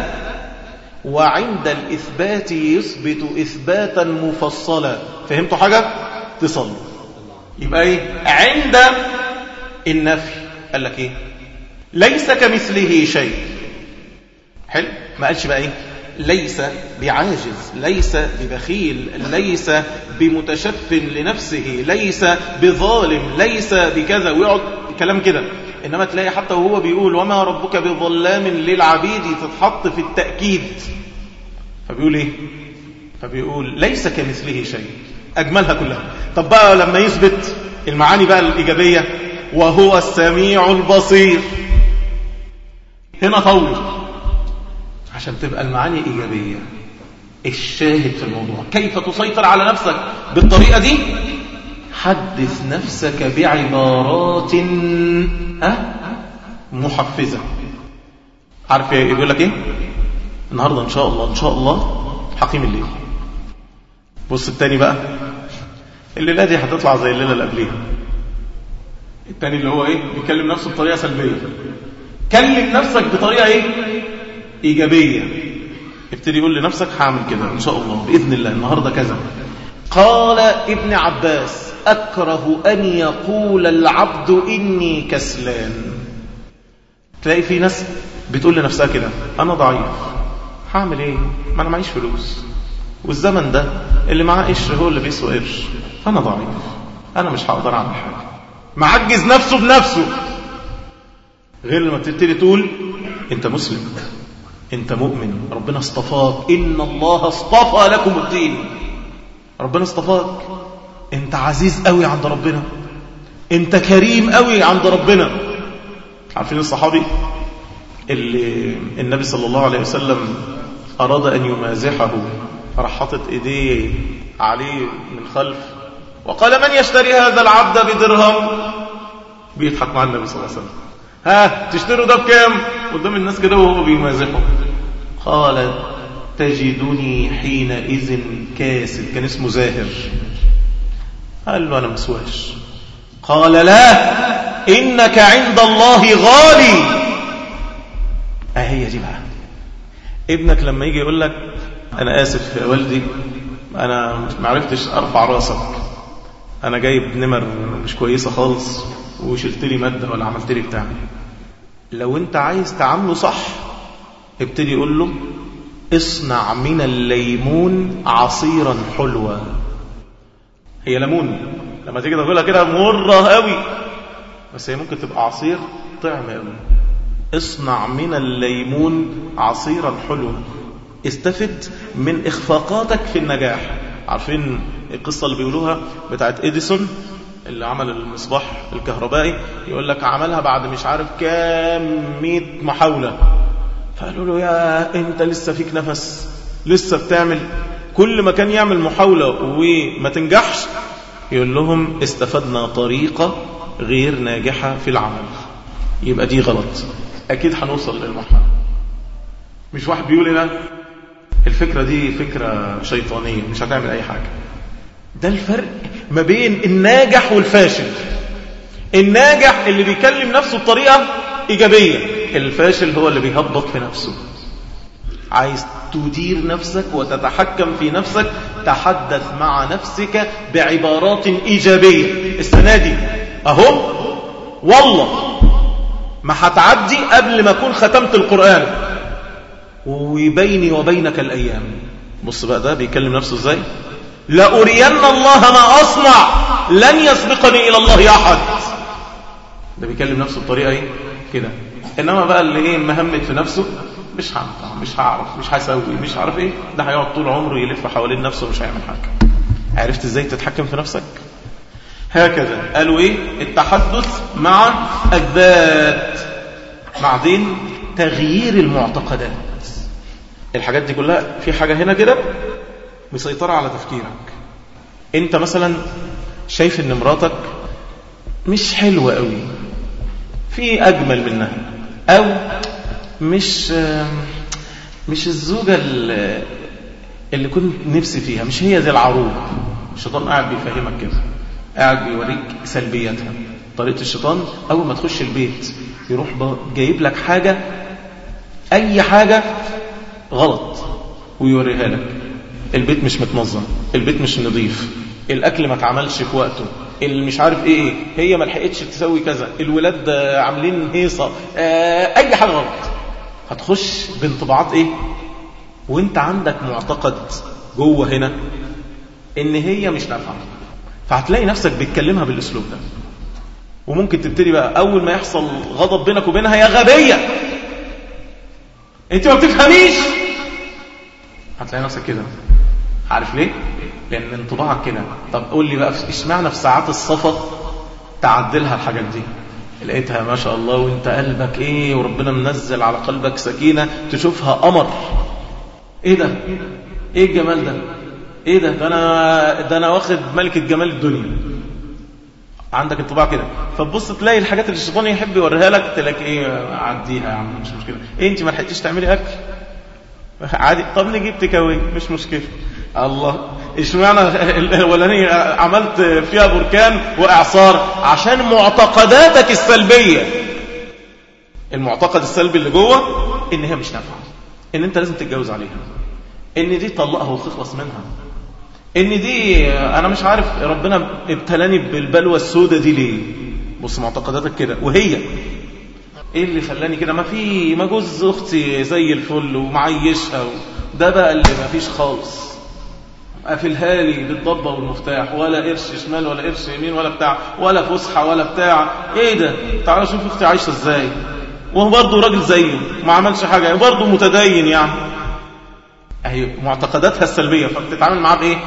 وعند الإثبات يثبت إثباتا مفصلا. فهمتوا حاجة؟ تصلوا. يبقى ايه؟ عند النفي قال لك ايه؟ ليس كمثله شيء. حلو؟ ما قالش بقى ايه؟ ليس بعاجز، ليس ببخيل، ليس بمتشف لنفسه، ليس بظالم، ليس بكذا، ويقعد كلام كده. إنما تلاقي حتى وهو بيقول وما ربك بظلام للعبيد تتحط في التأكيد. فبيقول ايه؟ فبيقول ليس كمثله شيء، أجملها كلها. طب بقى لما يثبت المعاني بقى الإيجابية، وهو السميع البصير، هنا طول عشان تبقى المعاني إيجابية. الشاهد في الموضوع كيف تسيطر على نفسك بالطريقة دي؟ حدث نفسك بعبارات ها محفزة. عارف يقول لك ايه؟ النهاردة ان شاء الله ان شاء الله حقيم الليل. بص التاني بقى، الليلة دي هتطلع زي الليلة اللي قبليها. التاني اللي هو ايه؟ بيكلم نفسه بطريقة سلبية. كلم نفسك بطريقة ايه؟ إيجابية. ابتدي يقول لنفسك هعمل كده إن شاء الله بإذن الله النهاردة كذا. قال ابن عباس أكره أن يقول العبد إني كسلان. تلاقي في ناس بتقول لنفسها كده، أنا ضعيف، هعمل إيه؟ ما أنا معيش فلوس، والزمن ده اللي معاه قشر هو اللي بيسوى قرش، أنا ضعيف، أنا مش هقدر أعمل حاجة. معجز نفسه بنفسه. غير لما تبتدي تقول أنت مسلم، أنت مؤمن، ربنا اصطفاك، إن الله اصطفى لكم الدين. ربنا اصطفاك، أنت عزيز قوي عند ربنا، أنت كريم قوي عند ربنا. عارفين الصحابي اللي النبي صلى الله عليه وسلم أراد أن يمازحه، فراح حاطط إيديه عليه من خلف وقال من يشتري هذا العبد بدرهم؟ بيضحك مع النبي صلى الله عليه وسلم. ها تشتروا ده بكام؟ قدام الناس كده وهو بيمازحه. قال تجدني حينئذ كاسد. كان اسمه زاهر. قال له أنا مسواش. قال لا إنك عند الله غالي. أهي دي بقى. ابنك لما يجي يقول لك أنا آسف يا والدي، أنا معرفتش أرفع راسك، أنا جايب نمر مش كويسة خالص وشلت لي مادة ولا عملت لي بتاع. لو أنت عايز تعامله صح ابتدي يقول له اصنع من الليمون عصيرا حلوة. هي ليمون لما تيجي تقولها كده مرة قوي، بس هي ممكن تبقى عصير طعم قوي. اصنع من الليمون عصيرا حلوة. استفد من إخفاقاتك في النجاح. عارفين القصة اللي بيقولوها بتاعت إديسون اللي عمل المصباح الكهربائي؟ يقول لك عملها بعد مش عارف كام مئة محاولة. فقالوا له يا انت لسه فيك نفس، لسه بتعمل. كل ما كان يعمل محاولة وما تنجحش يقول لهم استفدنا طريقة غير ناجحة في العمل. يبقى دي غلط. اكيد هنوصل للمرحلة. مش واحد بيقول لنا الفكرة دي فكرة شيطانية مش هتعمل اي حاجة. ده الفرق ما بين الناجح والفاشل. الناجح اللي بيكلم نفسه بطريقة إيجابية، الفاشل هو اللي بيهبط في نفسه. عايز تدير نفسك وتتحكم في نفسك، تحدث مع نفسك بعبارات إيجابية. السنة دي أهو والله ما هتعدي قبل ما أكون ختمت القرآن وبيني وبينك الأيام. بص بقى ده بيكلم نفسه إزاي؟ لأرين الله ما أصنع لن يسبقني إلى الله أحد. ده بيكلم نفسه بطريقة إيه؟ كده. إنما بقى اللي إيه مهمت في نفسه مش هعمل، مش هعرف، مش هسوي، مش عارف إيه، ده هيقعد طول عمره يلف حوالين نفسه ومش هيعمل حاجة. عرفت إزاي تتحكم في نفسك؟ هكذا قالوا ايه؟ التحدث مع الذات، بعدين تغيير المعتقدات. الحاجات دي كلها في حاجة هنا كده مسيطرة على تفكيرك. انت مثلا شايف ان مراتك مش حلوة قوي، في اجمل منها، او مش مش الزوجة اللي كنت نفسي فيها، مش هي زي العروض. الشيطان قاعد بيفهمك كده، قاعد بيوريك سلبياتها. طريقة الشيطان اول ما تخش البيت يروح جايب لك حاجة، اي حاجة غلط ويوريها لك. البيت مش متنظم، البيت مش نظيف، الاكل ما اتعملش في وقته، اللي مش عارف ايه، هي ما لحقتش تسوي كذا، الولاد عاملين هيصه، آه اي حاجه غلط. هتخش بانطباعات ايه؟ وانت عندك معتقد جوه هنا ان هي مش نافعه، فهتلاقي نفسك بتكلمها بالاسلوب ده. وممكن تبتدي بقى اول ما يحصل غضب بينك وبينها: يا غبيه انت ما بتفهميش. هتلاقي نفسك كده. عارف ليه؟ لان انطباعك كده. طب قول لي بقى اشمعنى في ساعات الصفا تعدلها الحاجات دي؟ لقيتها ما شاء الله وانت قلبك ايه، وربنا منزل على قلبك سكينة، تشوفها قمر. ايه ده؟ ايه الجمال ده؟ ايه ده؟ ده انا ده انا واخد ملكة جمال الدنيا. عندك انطباع كده، فتبص تلاقي الحاجات اللي الشيطان يحب يوريها لك، تلاقي ايه؟ عديها يا عم مش مشكلة. ايه انت ما لحقتيش تعملي اكل؟ عادي، طب نجيب تكاوي مش مشكلة. الله، اشمعنى الاولانيه عملت فيها بركان واعصار؟ عشان معتقداتك السلبيه. المعتقد السلبي اللي جوه ان هي مش نافعه، ان انت لازم تتجوز عليها، ان دي طلقها وتخلص منها، ان دي انا مش عارف ربنا ابتلاني بالبلوى السوداء دي ليه. بص معتقداتك كده. وهي ايه اللي خلاني كده؟ ما في ما جوز اختي زي الفل ومعيشها، ده بقى اللي ما فيش خالص. قافلها لي بالضبه والمفتاح، ولا قرش شمال ولا قرش يمين ولا بتاع، ولا فسحه ولا بتاع. ايه ده؟ تعالى شوف اختي عايشه ازاي، وهو برضه راجل زيه ما عملش حاجه، برضه متدين يعني. اهي معتقداتها السلبيه، فبتتعامل معاه بايه؟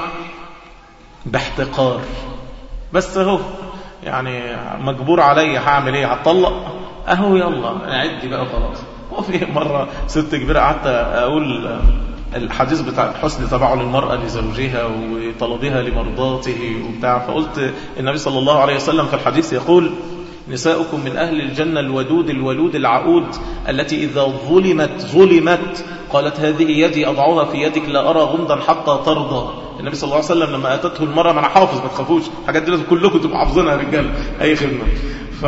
باحتقار. بس اهو يعني مجبور عليا، هعمل ايه؟ هتطلق اهو، يلا نعدي بقى خلاص. وفي مره ست كبيره قعدت اقول الحديث بتاع حسن تبعل المرأة لزوجها وطلبها لمرضاته وبتاع، فقلت النبي صلى الله عليه وسلم في الحديث يقول: نساؤكم من أهل الجنة الودود الولود العقود التي إذا ظلمت ظلمت قالت هذه يدي أضعها في يدك لا أرى غمضا حتى ترضى. النبي صلى الله عليه وسلم لما أتته المرأة، ما أنا حافظ ما تخافوش، حاجات دي لازم كلكم تبقوا حافظينها يا رجال، أي خدمة. ف...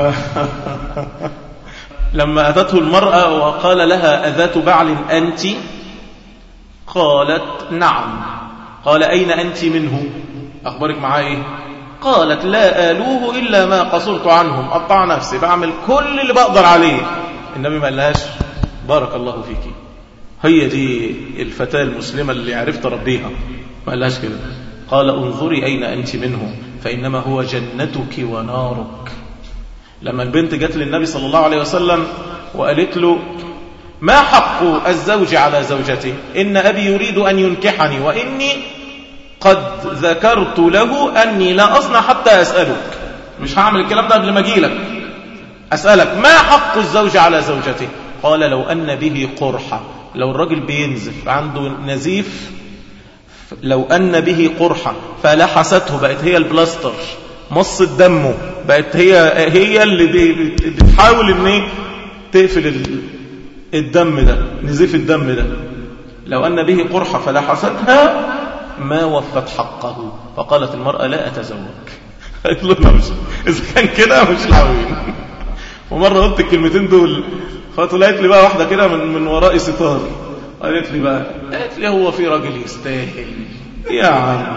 لما أتته المرأة وقال لها: أذات بعل أنت؟ قالت: نعم. قال: أين أنت منه؟ أخبرك معاه إيه؟ قالت: لا آلوه إلا ما قصرت عنهم، أقطع نفسي، بعمل كل اللي بقدر عليه. النبي ما قالهاش بارك الله فيك، هي دي الفتاة المسلمة اللي عرفت ربيها، ما قالهاش كده. قال: انظري أين أنت منه فإنما هو جنتك ونارك. لما البنت جت للنبي صلى الله عليه وسلم وقالت له: ما حق الزوج على زوجته؟ إن أبي يريد أن ينكحني وإني قد ذكرت له أني لا أصنع حتى أسألك. مش هعمل الكلام ده قبل ما أجيلك، أسألك ما حق الزوج على زوجته؟ قال: لو أن به قرحة، لو الرجل بينزف عنده نزيف، لو أن به قرحة فلحسته، بقت هي البلاستر، مص دمه، بقت هي هي اللي بتحاول ان تقفل الدم ده، نزيف الدم ده. لو أن به قرحة فلحستها ما وفت حقه. فقالت المرأة: لا أتزوج. قالت له: مش إذا كان كده مش لاوين. ومرة قلت الكلمتين دول، فطلعت لي بقى واحدة كده من, من وراء ستار، قالت لي بقى قالت لي: هو في راجل يستاهل يا عم.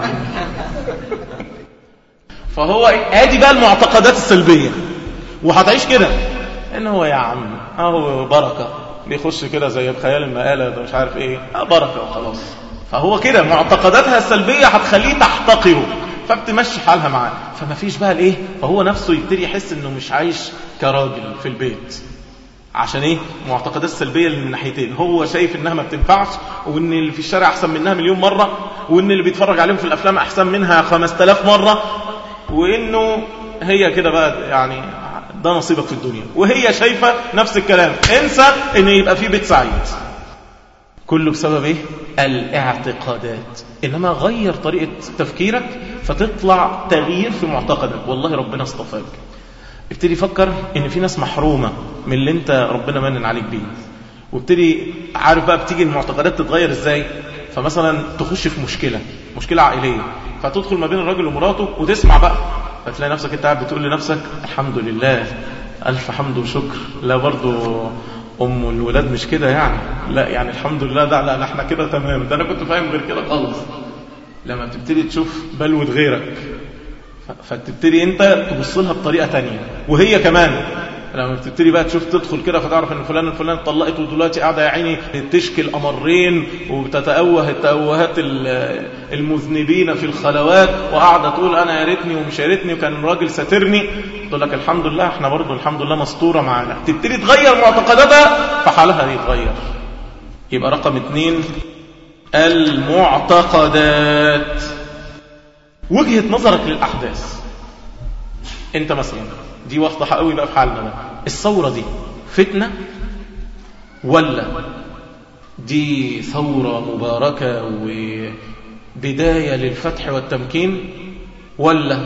فهو ادي بقى المعتقدات السلبية، وهتعيش كده ان هو يا عم اهو بركة، بيخش كده زي بخيال المقالة ده مش عارف ايه، بركة وخلاص. فهو كده معتقداتها السلبية هتخليه تحتقره، فبتمشي حالها معاه، فما فيش بقى الايه. فهو نفسه يبتدي يحس انه مش عايش كراجل في البيت. عشان ايه؟ معتقدات سلبية من ناحيتين، هو شايف انها ما بتنفعش، وان اللي في الشارع احسن منها مليون مرة، وان اللي بيتفرج عليهم في الافلام احسن منها خمس تلاف مرة، وإنه هي كده بقى يعني ده نصيبك في الدنيا، وهي شايفة نفس الكلام، انسى إن يبقى في بيت سعيد. كله بسبب إيه؟ الاعتقادات. إنما غير طريقة تفكيرك فتطلع تغيير في معتقدك. والله ربنا اصطفاك. ابتدي فكر إن في ناس محرومة من اللي انت ربنا منن عليك بيه، وابتدي عارف بقى بتيجي المعتقدات تتغير ازاي. فمثلا تخش في مشكلة مشكلة عائلية، فتدخل ما بين الراجل ومراته وتسمع بقى، فتلاقي نفسك انت قاعد بتقول لنفسك الحمد لله ألف حمد وشكر، لا برضو أم الولاد مش كده يعني، لا يعني الحمد لله، ده لا احنا كده تمام، ده أنا كنت فاهم غير كده خالص. لما بتبتدي تشوف بلوة غيرك فتبتدي انت تبص لها بطريقة تانية، وهي كمان لما بتبتدي بقى تشوف تدخل كده فتعرف ان فلان الفلان اتطلقت ودلوقتي قاعده يا عيني تشكي الامرين وبتتأوه التأوهات المذنبين في الخلوات، وقاعده تقول انا يا ريتني ومش يا ريتني وكان الراجل ساترني. تقول لك الحمد لله احنا برضه الحمد لله مستوره معانا. تبتدي تغير معتقداتها فحالها يتغير. يبقى رقم اتنين المعتقدات. وجهة نظرك للأحداث. انت مثلا دي واضحة قوي بقى في حالنا ده، الثورة دي فتنة ولا دي ثورة مباركة وبداية للفتح والتمكين، ولا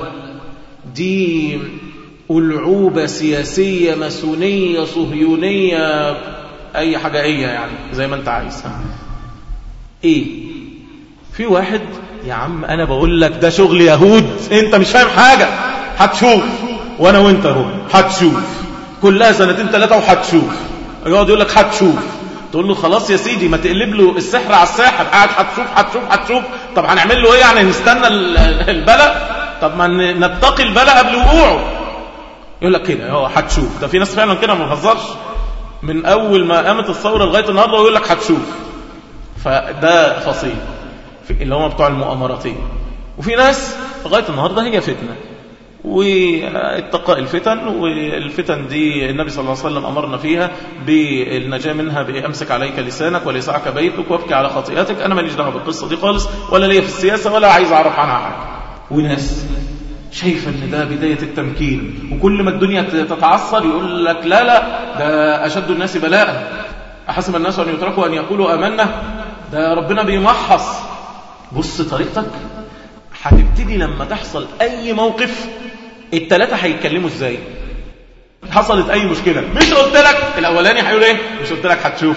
دي ألعوبة سياسية ماسونية صهيونية أي حاجة ايه يعني زي ما انت عايز. ايه في واحد يا عم انا بقول لك ده شغل يهود، انت مش فاهم حاجة، هتشوف وانا وانت اهو هتشوف، كلها سنتين ثلاثة وهتشوف. يقعد يقول لك هتشوف، تقول له خلاص يا سيدي ما تقلب له السحر على الساحر، قاعد هتشوف هتشوف هتشوف. طب هنعمل له ايه يعني؟ نستنى البلاء؟ طب ما نتقي البلاء قبل وقوعه. يقول لك كده هو هتشوف. ده في ناس فعلا كده ما بهزرش، من اول ما قامت الثوره لغايه النهارده ويقول لك هتشوف. فده فصيل اللي هم بتوع المؤامراتيه. وفي ناس لغايه النهارده هي فتنه واتقاء الفتن، والفتن دي النبي صلى الله عليه وسلم أمرنا فيها بالنجاة منها بأمسك عليك لسانك وليسعك بيتك وابكي على خطيئتك. أنا ماليش دعوه بالقصة دي خالص، ولا ليا في السياسة ولا عايز أعرف عنها حاجة. وناس شايفة أن ده بداية التمكين، وكل ما الدنيا تتعصر يقول لك لا لا ده أشد الناس بلاء، أحسب الناس أن يتركوا أن يقولوا آمنا، ده ربنا بيمحص. بص طريقتك هتبتدي لما تحصل أي موقف التلاتة هيتكلموا ازاي. حصلت اي مشكلة مش قلت لك الاولاني هيقول ايه؟ مش قلت لك هتشوف.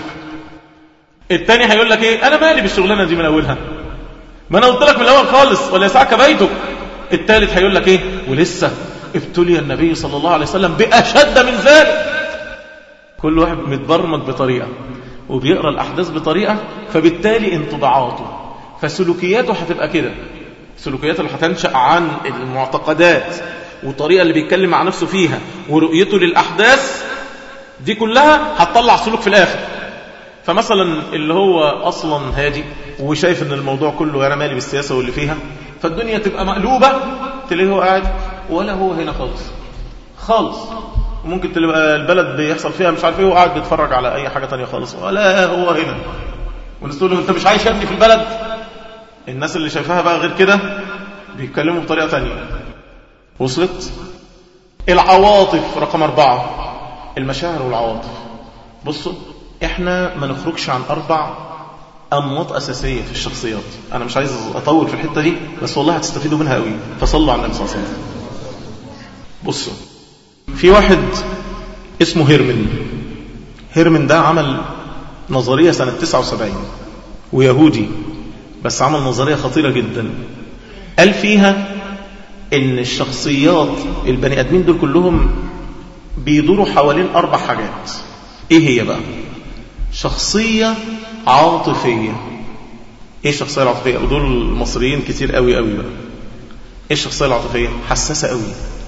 التاني هيقول لك ايه؟ انا مالي بالشغلانة دي من اولها، ما انا قلت لك من الاول خالص ولا يسعك بيتك. التالت هيقول لك ايه؟ ولسه ابتلي النبي صلى الله عليه وسلم باشد من ذلك. كل واحد متبرمج بطريقة وبيقرأ الاحداث بطريقة، فبالتالي انطباعاته فسلوكياته هتبقى كده. سلوكيات اللي هتنشأ عن المعتقدات والطريقة اللي بيتكلم مع نفسه فيها ورؤيته للأحداث دي كلها هتطلع سلوك في الآخر. فمثلا اللي هو أصلا هادي وشايف ان الموضوع كله أنا مالي بالسياسة واللي فيها، فالدنيا تبقى مقلوبة تلاقيه هو قاعد ولا هو هنا خالص خالص. وممكن تبقى البلد بيحصل فيها مش عارف ايه وقاعد بيتفرج على أي حاجة تانية خالص ولا هو هنا. وناس تقول له انت مش عايش يا ابني في البلد. الناس اللي شايفاها بقى غير كده بيتكلموا بطريقة تانية. وصلت؟ العواطف رقم أربعة، المشاعر والعواطف. بصوا احنا ما نخرجش عن أربع أنماط أساسية في الشخصيات. أنا مش عايز أطول في الحتة دي بس والله هتستفيدوا منها قوي، فصلوا على النبي صلى الله عليه وسلم. بصوا في واحد اسمه هيرمن. هيرمن ده عمل نظرية سنة تسعة وسبعين ويهودي، بس عمل نظرية خطيرة جدا. قال فيها ان الشخصيات البني ادمين دول كلهم بيدوروا حوالين اربع حاجات. ايه هي بقى؟ شخصية عاطفية. ايه الشخصية العاطفية؟ ودول المصريين كتير قوي قوي بقى. ايه الشخصية العاطفية؟ حساسة قوي،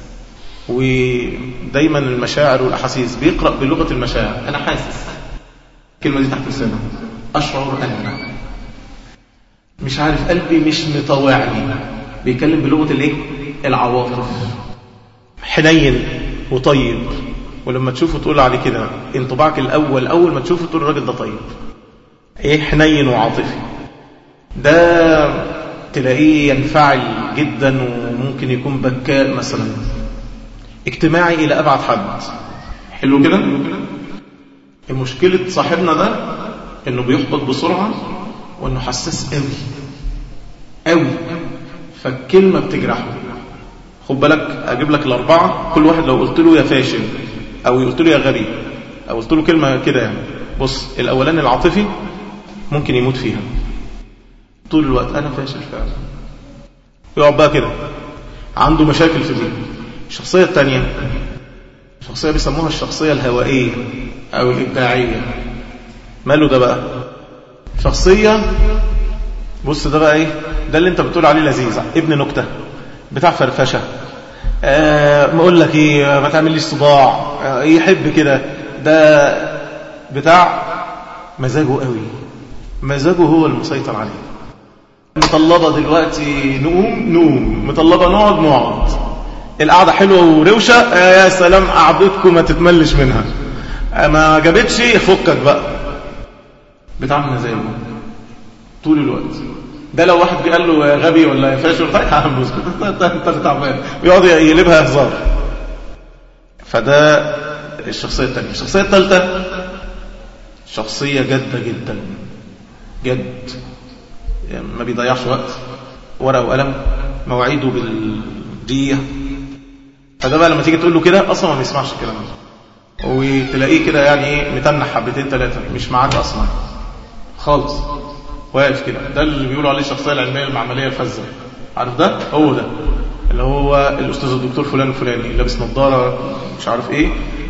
ودايما المشاعر والاحاسيس بيقرأ بلغة المشاعر. انا حاسس، الكلمة دي تحت لسانه، اشعر انا مش عارف، قلبي مش مطوعني. بيتكلم بلغة الايه؟ العواطف. حنين وطيب، ولما تشوفه تقول عليه كده انطباعك الاول اول ما تشوفه تقول الراجل ده طيب. ايه حنين وعاطفي. ده تلاقيه ينفعل جدا وممكن يكون بكاء مثلا، اجتماعي إلى أبعد حد. حلو كده؟ المشكلة صاحبنا ده إنه بيحبط بسرعة وإنه حساس قوي قوي، فالكلمة بتجرحه. خد بالك، أجيب لك الأربعة، كل واحد لو قلت له يا فاشل أو قلت له يا غبي أو قلت له كلمة كده يعني. بص، الأولاني العاطفي ممكن يموت فيها طول الوقت، أنا فاشل فعلا، يقعد بقى كده عنده مشاكل في دي. الشخصية التانية شخصية بيسموها الشخصية الهوائية أو الإبداعية. ماله ده بقى؟ شخصية، بص ده بقى إيه؟ ده اللي أنت بتقول عليه لذيذ، ابن نكتة، بتاع فرفشة، آه ما أقول لك إيه، ما تعمل لي صداع، آه يحب كده، ده بتاع مزاجه قوي، مزاجه هو المسيطر عليه. مطلبة دلوقتي نقوم نقوم، مطلبة نقعد نقعد، القعدة حلوة وروشة، آه يا سلام، قعدتكم ما تتملش منها، آه ما جابتش فكك بقى، بتاع مزاجه طول الوقت. ده لو واحد قال له يا غبي ولا يا فاشل، طيب يا عم اسكت انت تعبان، ويقعد يقلبها هزار. فده الشخصية الثانية. الشخصية الثالثة شخصية جادة جدا، جد، يعني ما بيضيعش وقت، ورقة وقلم، مواعيده بالدقيقة. فده بقى لما تيجي تقول له كده اصلا ما بيسمعش الكلام ده، وتلاقيه كده يعني ايه متنح حبتين ثلاثة، مش معاك اصلا خالص، واقف كده. ده اللي بيقولوا عليه الشخصية العلمية المعملية الفذة. عارف ده؟ هو ده اللي هو الأستاذ الدكتور فلان الفلاني، لابس نظارة مش عارف ايه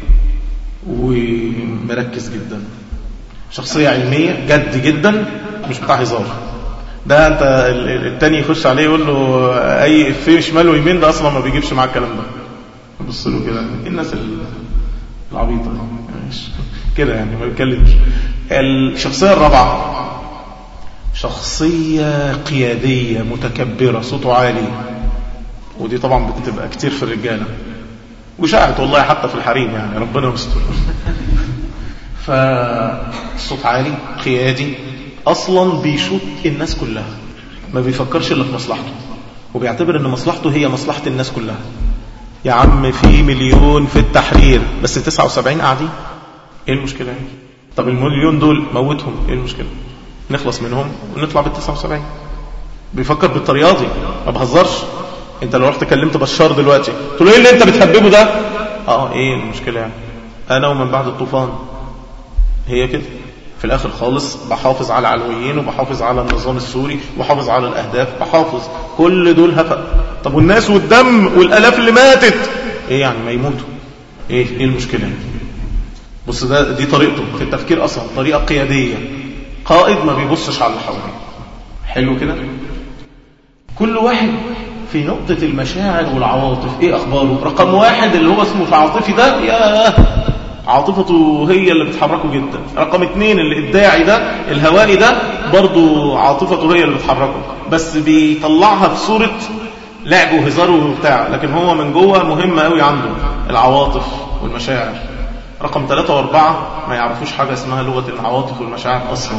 ومركز جدا. شخصية علمية جد جدا، مش بتاع هزار. ده انت التاني يخش عليه يقول له اي افيه شمال ويمين، ده اصلا ما بيجيبش معاه الكلام ده. بص له كده، الناس العبيطة كده يعني ما بيتكلمش. الشخصية الرابعة شخصية قيادية متكبرة، صوته عالي، ودي طبعا بتبقى كتير في الرجالة وشاعت والله حتى في الحريم، يعني ربنا يستر. فالصوت عالي، قيادي، اصلا بيشوط الناس كلها، ما بيفكرش الا في مصلحته، وبيعتبر ان مصلحته هي مصلحة الناس كلها. يا عم في مليون في التحرير بس تسعة وسبعين قاعدين، ايه المشكلة يعني؟ طب المليون دول موتهم، ايه المشكلة؟ نخلص منهم ونطلع بالتسعة وسبعين. بيفكر بالطريقة دي، ما بهزرش. انت لو رحت كلمت بشار دلوقتي قلت له ايه اللي انت بتحببه ده؟ اه ايه المشكلة يعني؟ انا ومن بعد الطوفان هي كده. في الاخر خالص بحافظ على العلويين وبحافظ على النظام السوري وبحافظ على الاهداف، بحافظ كل دول هفق. طب والناس والدم والالاف اللي ماتت، ايه يعني ما يموتوا؟ ايه ايه المشكلة يعني؟ بص ده دي طريقته في التفكير اصلا، طريقة قيادية، قائد ما بيبصش على اللي حواليه. حلو كده؟ كل واحد في نقطة المشاعر والعواطف ايه اخباره؟ رقم واحد اللي هو اسمه العاطفي ده، يا عاطفته هي اللي بتحركه جدا. رقم اتنين اللي ابداعي ده، الهوائي ده، برضو عاطفته هي اللي بتحركه، بس بيطلعها في صورة لعب وهزار وبتاع، لكن هو من جوه مهم قوي عنده العواطف والمشاعر. رقم ثلاثة واربعة ما يعرفوش حاجة اسمها لغة العواطف والمشاعر اصلا،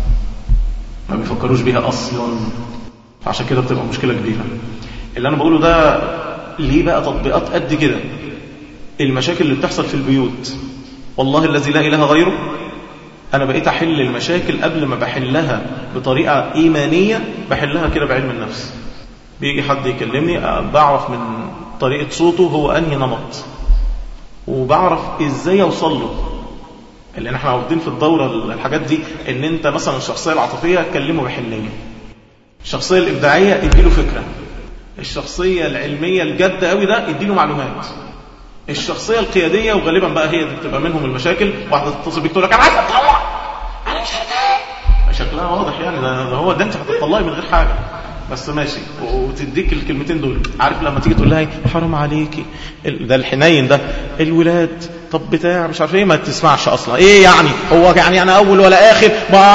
ما بيفكروش بيها اصلا، عشان كده بتبقى مشكلة كبيرة. اللي انا بقوله ده ليه بقى تطبيقات قد كده؟ المشاكل اللي بتحصل في البيوت، والله الذي لا اله غيره، انا بقيت احل المشاكل قبل ما بحلها بطريقة ايمانية، بحلها كده بعلم النفس. بيجي حد يكلمني بعرف من طريقة صوته هو انهي نمط، وبعرف ازاي اوصل له. اللي احنا عاوزين في الدورة الحاجات دي، ان انت مثلا الشخصية العاطفية كلمه بحنية، الشخصية الابداعية اديله فكرة، الشخصية العلمية الجد قوي ده اديله معلومات، الشخصية القيادية وغالبا بقى هي دي بتبقى منهم المشاكل. واحدة تتصل بيك تقول لك انا عايز اتطلق، انا مش عارف، شكلها واضح يعني ده هو ده انت هتطلقي من غير حاجة، بس ماشي، وتديك الكلمتين دول. عارف لما تيجي تقول لها حرام عليكي، ده الحنين ده، الولاد طب بتاع مش عارف ايه، ما تسمعش اصلا. ايه يعني هو يعني انا اول ولا اخر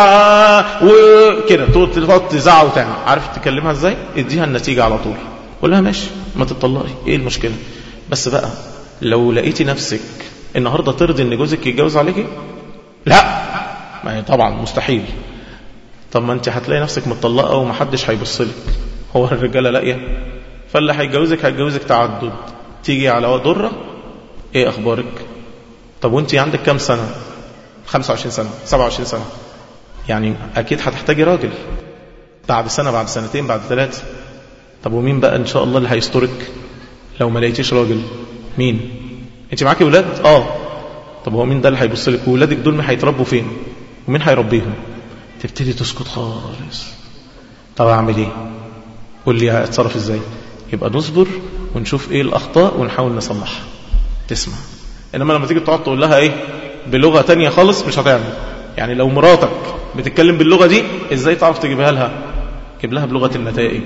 وكده، تقعد تزعق وتعمل. عارف تكلمها ازاي؟ اديها النتيجة على طول، قول لها ماشي ما تطلقي، ايه المشكلة؟ بس بقى لو لقيتي نفسك النهاردة ترضي ان جوزك يتجوز عليكي، لا ما هي طبعا مستحيل. طب ما انت هتلاقي نفسك مطلقة ومحدش هيبصلك. هو الرجالة لاقيه؟ فاللي هيتجوزك هيتجوزك تعدد، تيجي على ضرة ايه اخبارك؟ طب وانت عندك كام سنة؟ خمسة وعشرين سنة، سبعة وعشرين سنة، يعني اكيد هتحتاجي راجل بعد سنة، بعد سنتين، بعد ثلاثة. طب ومين بقى ان شاء الله اللي هيسترك لو ما لقيتيش راجل؟ مين؟ انت معاكي ولاد؟ اه. طب هو مين ده اللي هيبص لك؟ وولادك دول هيتربوا فين؟ ومين هيربيهم؟ تبتدي تسكت خالص. طب اعمل ايه؟ قول لي اتصرف ازاي؟ يبقى نصبر ونشوف ايه الاخطاء ونحاول نصلحها. تسمع. انما لما تيجي تقعد تقول لها ايه بلغة تانية خالص مش هتعمل. يعني لو مراتك بتتكلم باللغة دي ازاي تعرف تجيبها لها؟ جيب لها بلغة النتائج.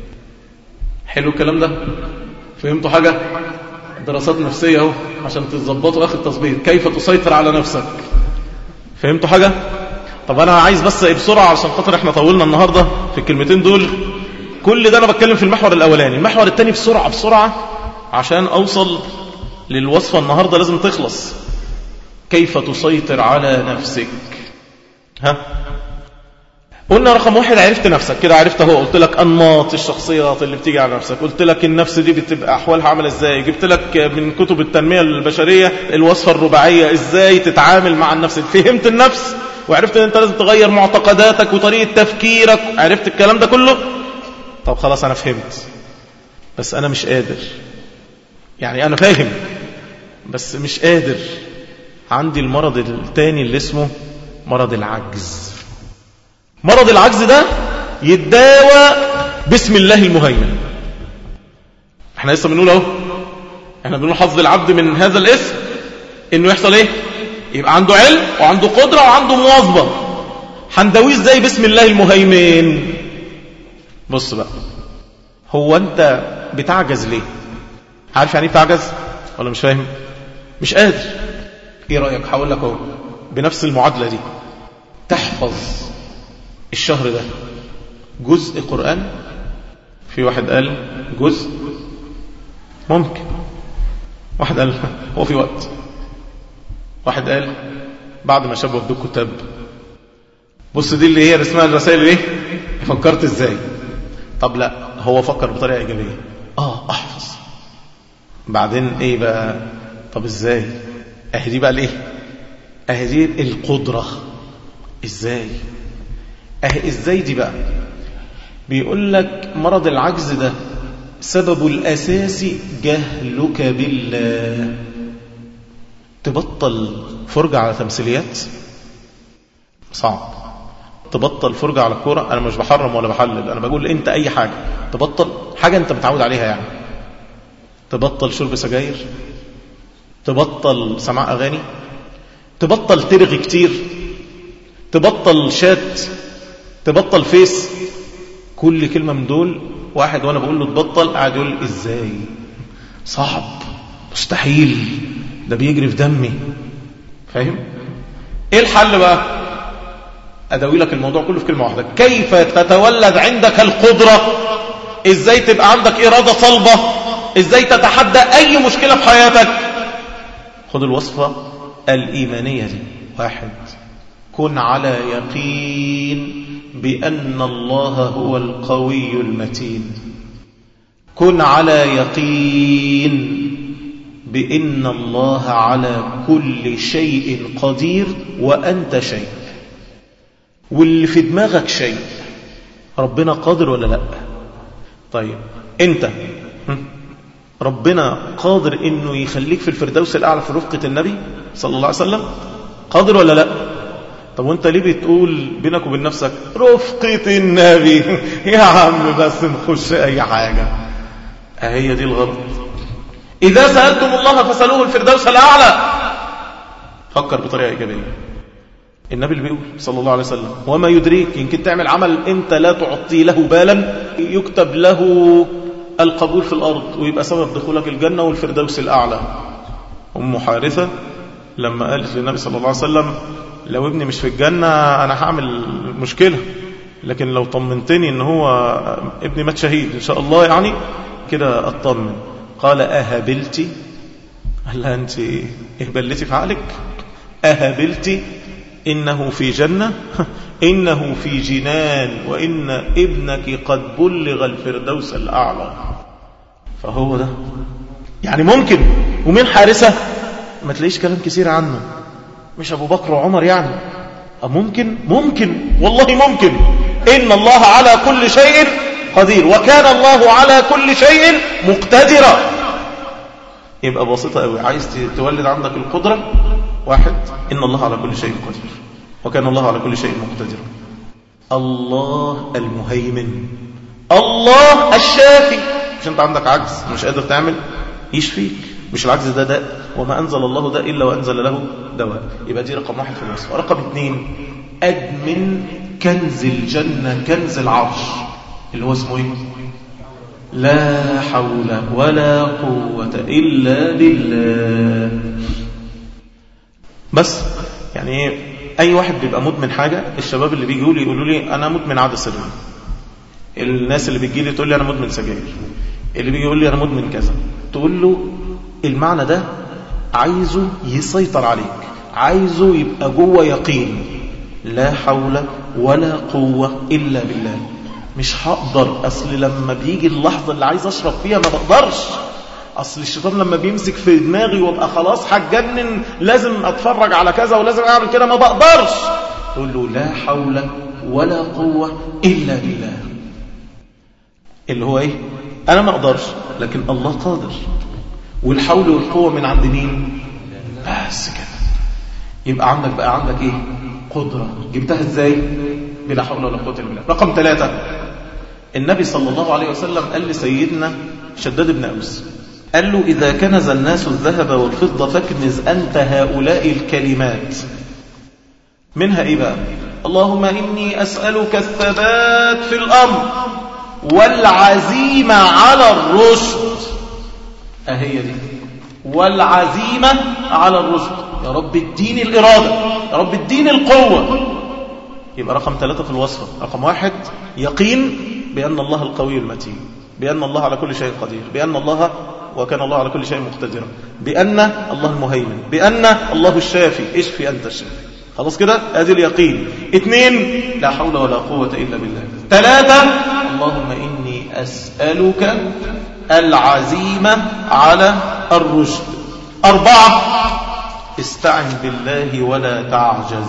حلو الكلام ده؟ فهمتوا حاجة؟ دراسات نفسية اهو عشان تظبطوا اخر تظبيط. كيف تسيطر على نفسك؟ فهمتوا حاجة؟ طب انا عايز بس بسرعة عشان خاطر احنا طولنا النهاردة في الكلمتين دول. كل ده انا بتكلم في المحور الاولاني. المحور الثاني بسرعة بسرعة عشان اوصل للوصفة النهاردة لازم تخلص. كيف تسيطر على نفسك؟ ها؟ قلنا رقم واحد عرفت نفسك كده، عرفت اهو. قلت لك انماط الشخصيات اللي بتيجي على نفسك، قلت لك النفس دي بتبقى احوالها عامله ازاي، جبت لك من كتب التنميه البشريه الوصفه الرباعيه ازاي تتعامل مع النفس. فهمت النفس وعرفت ان انت لازم تغير معتقداتك وطريقه تفكيرك، عرفت الكلام ده كله. طب خلاص انا فهمت بس انا مش قادر. يعني انا فاهم بس مش قادر. عندي المرض الثاني اللي اسمه مرض العجز. مرض العجز ده يتداوى بسم الله المهيمن. احنا لسه بنقول اهو، احنا بنقول حظ العبد من هذا الاسم انه يحصل ايه؟ يبقى عنده علم وعنده قدرة وعنده مواظبة. هنداويه ازاي بسم الله المهيمن؟ بص بقى، هو انت بتعجز ليه؟ عارف يعني بتعجز ولا مش فاهم؟ مش قادر. ايه رأيك هقول لك اهو بنفس المعادلة دي. تحفظ الشهر ده جزء قرآن. في واحد قال جزء، ممكن. واحد قال هو في وقت. واحد قال بعد ما شاب وفدوك كتاب. بص دي اللي هي اسمها الرسائل ايه؟ فكرت ازاي؟ طب لا، هو فكر بطريقة ايجابية. اه احفظ. بعدين ايه بقى؟ طب ازاي؟ اهدي بقى ليه؟ اهدي القدرة. ازاي؟ اه ازاي دي بقى؟ بيقول لك مرض العجز ده سببه الاساسي جهلك بالله. تبطل فرجة على تمثيليات صعب. تبطل فرجة على الكورة. انا مش بحرم ولا بحلل، انا بقول انت اي حاجة تبطل حاجة انت متعود عليها. يعني تبطل شرب سجاير، تبطل سماع اغاني، تبطل ترغي كتير، تبطل شات، تبطل فيس. كل كلمة من دول واحد وانا بقول له تبطل قاعد يقول ازاي؟ صعب، مستحيل، ده بيجري في دمي. فاهم؟ ايه الحل بقى؟ اداوي لك الموضوع كله في كلمة واحدة. كيف تتولد عندك القدرة؟ ازاي تبقى عندك ارادة صلبة؟ ازاي تتحدى اي مشكلة في حياتك؟ خد الوصفة الايمانية دي. واحد، كن على يقين بأن الله هو القوي المتين. كن على يقين بأن الله على كل شيء قدير وأنت شيء. واللي في دماغك شيء. ربنا قادر ولا لا؟ طيب انت ربنا قادر انه يخليك في الفردوس الاعلى في رفقة النبي صلى الله عليه وسلم؟ قادر ولا لا؟ طب وانت ليه بتقول بينك وبين نفسك رفقة النبي؟ يا عم بس نخش اي حاجة. هي دي الغلط. اذا سألتم الله فسألوه الفردوس الاعلى. فكر بطريقة ايجابية. النبي اللي بيقول صلى الله عليه وسلم وما يدريك يمكن تعمل عمل انت لا تعطي له بالا يكتب له القبول في الارض ويبقى سبب دخولك الجنة والفردوس الاعلى. ام حارثة لما قالت للنبي صلى الله عليه وسلم لو ابني مش في الجنة أنا هعمل مشكلة، لكن لو طمنتني ان هو ابني مات شهيد إن شاء الله يعني كده أطمن. قال أهبلتي؟ قال لها أنت إهبلتي في عقلك؟ أهبلتي؟ إنه في جنة، إنه في جنان، وإن ابنك قد بلغ الفردوس الأعلى. فهو ده يعني ممكن. ومن حارسة ما تلاقيش كلام كثير عنه، مش أبو بكر وعمر يعني. ممكن ممكن والله ممكن. إن الله على كل شيء قدير وكان الله على كل شيء مقتدرا. يبقى بسيطة قوي. عايز تولد عندك القدرة، واحد، إن الله على كل شيء قدير وكان الله على كل شيء مقتدرا. الله المهيمن، الله الشافي. مش أنت عندك عجز مش قادر تعمل، يشفيك. مش العجز ده داء، وما أنزل الله داء إلا وأنزل له دواء. يبقى دي رقم واحد في الوصف. رقم اثنين، أدمن كنز الجنة، كنز العرش، اللي هو اسمه إيه؟ لا حول ولا قوة إلا بالله. بس يعني إيه؟ أي واحد بيبقى مدمن حاجة. الشباب اللي بيجوا لي يقولوا لي أنا مدمن عادة سرية، الناس اللي بيجي لي تقول لي أنا مدمن سجاير، اللي بيجي يقول لي أنا مدمن كذا، تقول له المعنى ده عايزه يسيطر عليك، عايزه يبقى جوه يقين. لا حول ولا قوة إلا بالله. مش هقدر، أصل لما بيجي اللحظة اللي عايز أشرب فيها ما بقدرش، أصل الشيطان لما بيمسك في دماغي وابقى خلاص هتجنن، لازم أتفرج على كذا ولازم أعمل كده، ما بقدرش. تقول له لا حول ولا قوة إلا بالله، اللي هو إيه؟ أنا ما أقدرش لكن الله قادر، والحول والقوة من عند مين؟ بس كده. يبقى عندك بقى عندك إيه؟ قدرة. جبتها إزاي؟ بلا حول ولا قوة إلا بالله. رقم ثلاثة، النبي صلى الله عليه وسلم قال لسيدنا شداد بن أوس، قال له إذا كنز الناس الذهب والفضة فاكنز أنت هؤلاء الكلمات. منها إيه بقى؟ اللهم إني أسألك الثبات في الأمر والعزيمة على الرشد. أهي دي، والعزيمة على الرشد. يا رب اديني الإرادة، يا رب اديني القوة. يبقى رقم ثلاثة في الوصفة. رقم واحد، يقين بأن الله القوي المتين، بأن الله على كل شيء قدير، بأن الله وكان الله على كل شيء مقتدرا، بأن الله المهيمن، بأن الله الشافي، اشفي أنت الشافي. خلاص كده، ادي اليقين. اثنين، لا حول ولا قوة إلا بالله. ثلاثة، اللهم إني أسألك العزيمة على الرشد. أربعة، استعن بالله ولا تعجز.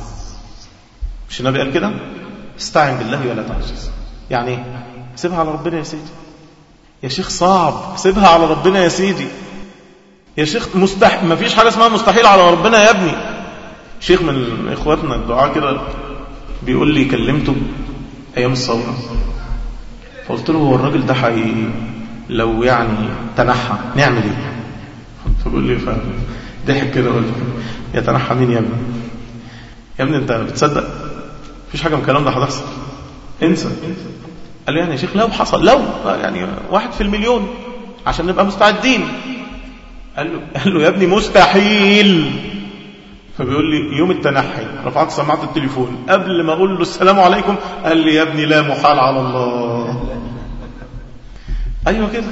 مش النبي قال كده؟ استعن بالله ولا تعجز. يعني سيبها على ربنا يا سيدي. يا شيخ صعب، سيبها على ربنا يا سيدي. يا شيخ مستحيل، ما فيش حاجة اسمها مستحيل على ربنا يا ابني. شيخ من إخواتنا الدعاء كده بيقول لي كلمته أيام الثورة، فقلت له هو الراجل ده حي لو يعني تنحى نعمل ايه؟ فبيقول لي فضحك كده وقال يتنحى مين يا ابني؟ يا ابني انت بتصدق؟ مفيش حاجة من الكلام ده هتحصل، انسى. قال لي يعني يا شيخ لو حصل، لو يعني واحد في المليون عشان نبقى مستعدين. قال له, قال له يا ابني مستحيل. فبيقول لي يوم التنحي رفعت سماعة التليفون قبل ما اقول له السلام عليكم قال لي يا ابني لا محال على الله. ايوه كده،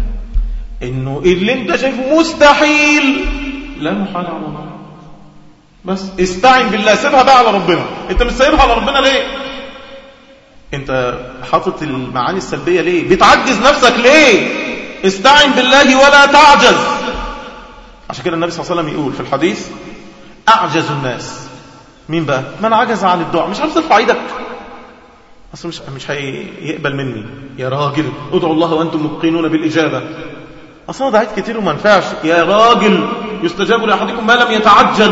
انه اللي انت شايفه مستحيل لا محال على الله. بس استعن بالله، سيبها بقى على ربنا. انت مش سايبها على ربنا ليه؟ انت حاطط المعاني السلبية ليه؟ بتعجز نفسك ليه؟ استعن بالله ولا تعجز. عشان كده النبي صلى الله عليه وسلم يقول في الحديث أعجز الناس مين بقى؟ من عجز عن الدعاء. مش عارف ترفع ايدك، اصلا مش مش هيقبل مني. يا راجل ادعوا الله وانتم موقنون بالاجابه. اصلا دعيت كتير وما نفعش. يا راجل يستجاب لاحدكم ما لم يتعجل.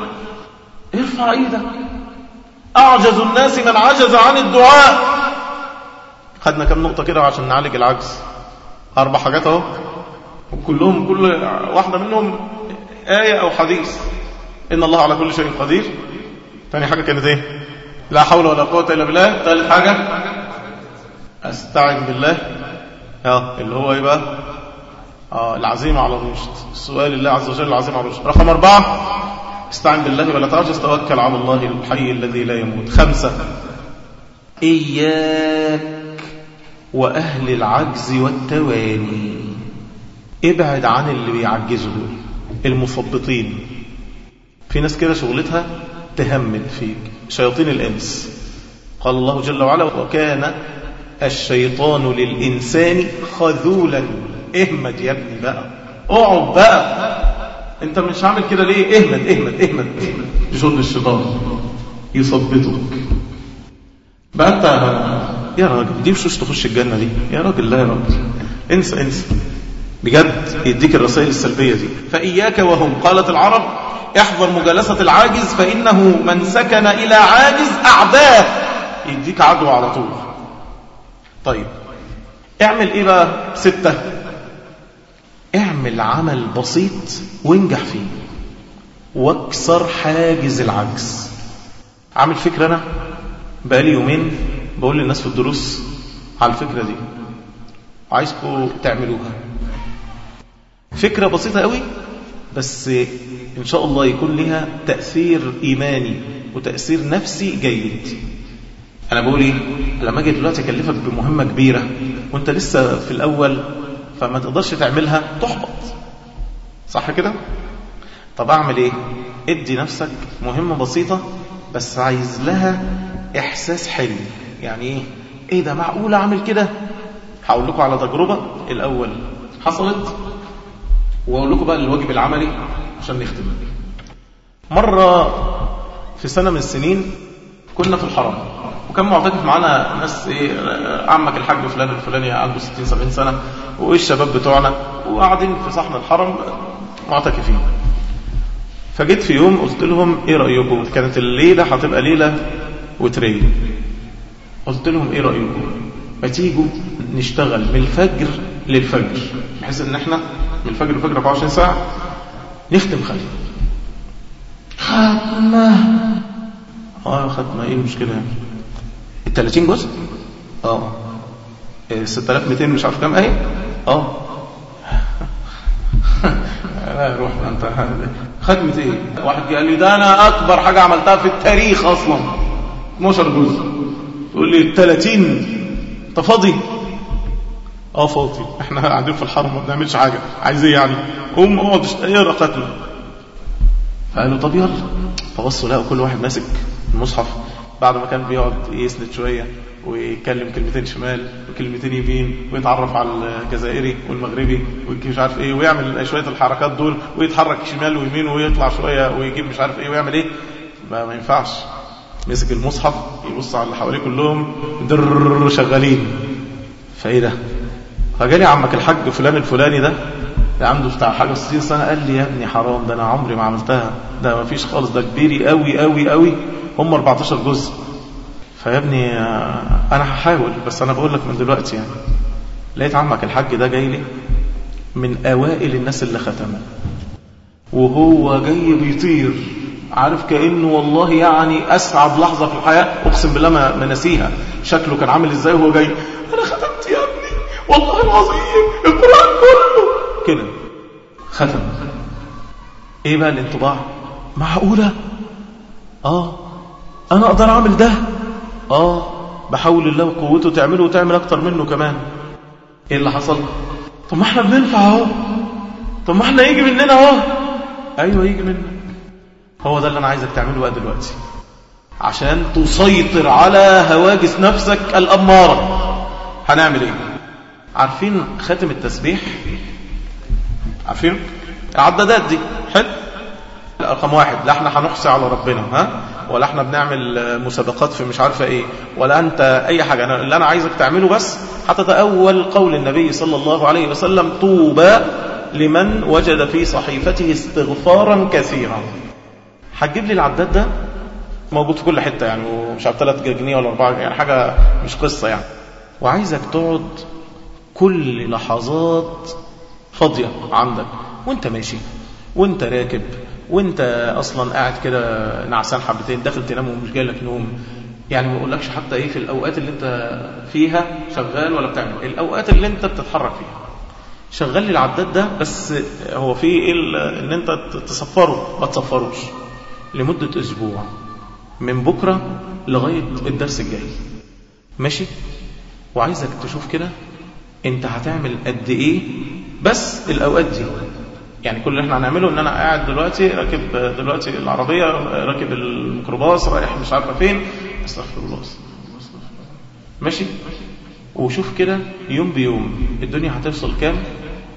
ارفع ايدك. اعجز الناس من عجز عن الدعاء. خدنا كم نقطه كده عشان نعالج العجز؟ اربع حاجات اهو، وكلهم كل واحده منهم ايه او حديث. ان الله على كل شيء قدير. ثاني حاجه كانت ايه؟ لا حول ولا قوة إلا بالله. ثالث حاجة أستعن بالله، اه اللي هو ايه بقى؟ اه العزيمة على الرشد. السؤال الله عز وجل العزيمة على الرشد. رقم أربعة استعن بالله ولا تعجز، توكل على الله الحي الذي لا يموت. خمسة إياك وأهل العجز والتواني. ابعد عن اللي بيعجزوا دول، المثبطين. في ناس كده شغلتها تهمل فيك، شياطين الإنس. قال الله جل وعلا وكان الشيطان للإنسان خذولا. اهمد يا ابني بقى، اقعد بقى، انت مش عامل كده ليه؟ اهمد اهمد اهمد اهمد. يشد الشيطان يثبطك بقى. انت يا راجل دي مش تخش الجنة دي يا راجل، لا يا راجل، انسى انسى بجد. يديك الرسائل السلبية دي. فإياك وهم. قالت العرب احذر مجالسة العاجز فإنه من سكن إلى عاجز أعداه. يديك عدو على طول. طيب اعمل ايه بقى؟ ستة، اعمل عمل بسيط وانجح فيه واكسر حاجز العجز. عامل فكرة انا بقالي يومين بقول للناس في الدروس على الفكرة دي، عايزكم تعملوها. فكرة بسيطة قوي بس ان شاء الله يكون لها تأثير ايماني وتأثير نفسي جيد. انا بقول ايه؟ لما اجي دلوقتي اكلفك بمهمة كبيرة وانت لسه في الاول فما تقدرش تعملها، تحبط، صح كده؟ طب اعمل ايه؟ ادي نفسك مهمة بسيطة بس عايز لها احساس حلو. يعني ايه؟ ايه ده معقول اعمل كده؟ هقول لكم على تجربة الاول حصلت واقول لكم بقى الواجب العملي عشان نختم. مرة في سنة من السنين كنا في الحرم وكان معتكف معانا ناس ايه، عمك الحاج فلان الفلاني عنده ستين سبعين سنة والشباب بتوعنا وقاعدين في صحن الحرم معتكفين. فجيت في يوم قلت لهم ايه رأيكم؟ كانت الليلة هتبقى ليلة وترية. قلت لهم ايه رأيكم ما تيجوا نشتغل من الفجر للفجر بحيث ان احنا من الفجر للفجر أربعة وعشرين ساعة نختم ختمة. ختمة اه ختمة ايه المشكلة يعني؟ الثلاثين جزء اه ستة آلاف ومئتين مش عارف كام ايه اه لا روح انت. ختمة ايه؟ واحد قال لي ده انا اكبر حاجة عملتها في التاريخ اصلا اثناشر جزء. تقول لي ثلاثين انت فاضي؟ اه فاضي، احنا قاعدين في الحرم ما بنعملش حاجة، عايز ايه يعني؟ قوم اقعد اقرا ختمة. فقالوا طب يلا. فبصوا لقوا كل واحد ماسك المصحف بعد ما كان بيقعد يسند شوية ويتكلم كلمتين شمال وكلمتين يمين ويتعرف على الجزائري والمغربي ومش عارف ايه ويعمل شوية الحركات دول ويتحرك شمال ويمين ويطلع شوية ويجيب مش عارف ايه ويعمل ايه. ما, ما ينفعش. مسك المصحف يبص على اللي حواليه كلهم در شغالين. فايه ده؟ فجالي عمك الحاج فلان الفلاني ده عنده بتاع حاجة ستين سنة قال لي يا ابني حرام، ده انا عمري ما عملتها، ده ما فيش خالص، ده كبيري قوي قوي قوي، هم أربعتاشر جزء. فيا ابني انا هحاول بس انا بقول لك من دلوقتي يعني. لقيت عمك الحاج ده جاي لي من اوائل الناس اللي ختمه وهو جاي بيطير، عارف كأنه والله يعني اسعد لحظة في الحياة، اقسم بالله ما نسيها. شكله كان عامل ازاي وهو جاي، انا ختمت يا ابني والله العظيم القرآن كله كده ختم. ايه بقى الانطباع؟ معقولة؟ اه انا اقدر اعمل ده؟ اه بحول الله وقوته تعمله وتعمل اكتر منه كمان. ايه اللي حصل؟ طب ما احنا بننفع اهو، طب ما احنا يجي مننا اهو. ايوه يجي منك. هو ده اللي انا عايزك تعمله بقى دلوقتي عشان تسيطر على هواجس نفسك الاماره. هنعمل ايه؟ عارفين خاتم التسبيح؟ عارفين العدادات دي؟ حلو. رقم واحد، لا احنا هنحصي على ربنا ها، ولا احنا بنعمل مسابقات في مش عارفه ايه، ولا انت اي حاجه. انا اللي انا عايزك تعمله بس هتتأول قول النبي صلى الله عليه وسلم طوبى لمن وجد في صحيفته استغفارا كثيرا. هتجيب لي العداد ده موجود في كل حته يعني، ومش عارف ثلاثة جنيه ولا أربعة يعني، حاجه مش قصه يعني. وعايزك تقعد كل لحظات فاضيه عندك وانت ماشي وانت راكب وانت اصلا قاعد كده نعسان حبتين داخل تنام ومش جايلك نوم يعني. ما اقولكش حتى ايه في الاوقات اللي انت فيها شغال ولا بتعمل، الاوقات اللي انت بتتحرك فيها شغل لي العداد ده. بس هو في ايه ان انت تصفره؟ ما تصفروش لمدة اسبوع من بكرة لغاية الدرس الجاي، ماشي؟ وعايزك تشوف كده انت هتعمل قد ايه بس الاوقات دي. يعني كل اللي احنا هنعمله ان انا قاعد دلوقتي راكب دلوقتي العربية، راكب الميكروباص رايح مش عارفه فين، استغفر الله استغفر الله، ماشي؟ وشوف كده يوم بيوم الدنيا هتوصل كام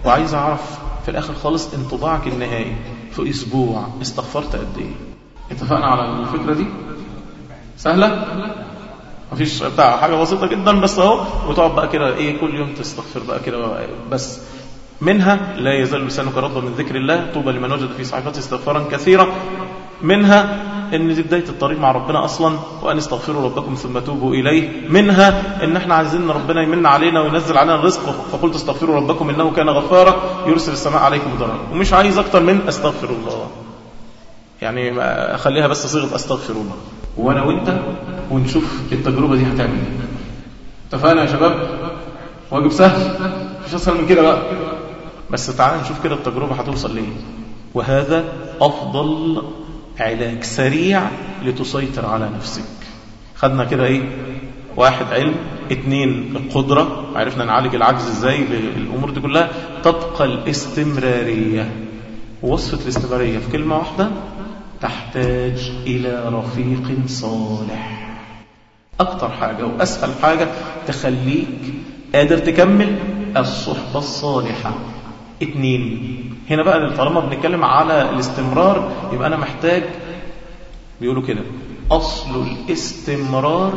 وعايز أعرف في الآخر خالص انطباعك النهائي في أسبوع استغفرت قد إيه؟ اتفقنا على الفكرة دي؟ سهلة؟ مفيش بتاع حاجة بسيطة جدا بس اهو، وتقعد بقى كده ايه كل يوم تستغفر بقى كده بس. منها لا يزال لسانك رطبا من ذكر الله، طوبى لمن وجد في صحيفته استغفارا كثيرا. منها ان دي بداية الطريق مع ربنا اصلا، وان استغفروا ربكم ثم توبوا اليه. منها ان احنا عايزين ربنا يمن علينا وينزل علينا الرزق، فقلت استغفروا ربكم انه كان غفارا يرسل السماء عليكم مدرارا. ومش عايز اكتر من استغفر الله، يعني اخليها بس صيغة استغفر الله، وانا وانت ونشوف التجربة دي هتعمل ايه. اتفقنا يا شباب؟ واجب سهل، مش اسهل من كده بقى، بس تعالى نشوف كده التجربة هتوصل ليه. وهذا افضل علاج سريع لتسيطر على نفسك. خدنا كده ايه؟ واحد علم، اتنين القدرة، عرفنا نعالج العجز ازاي بالامور دي كلها. تبقى الاستمرارية، ووصفة الاستمرارية في كلمة واحدة: تحتاج إلى رفيق صالح. أكتر حاجة وأسهل حاجة تخليك قادر تكمل الصحبة الصالحة. اتنين، هنا بقى طالما بنتكلم على الاستمرار يبقى أنا محتاج، بيقولوا كده أصل الاستمرار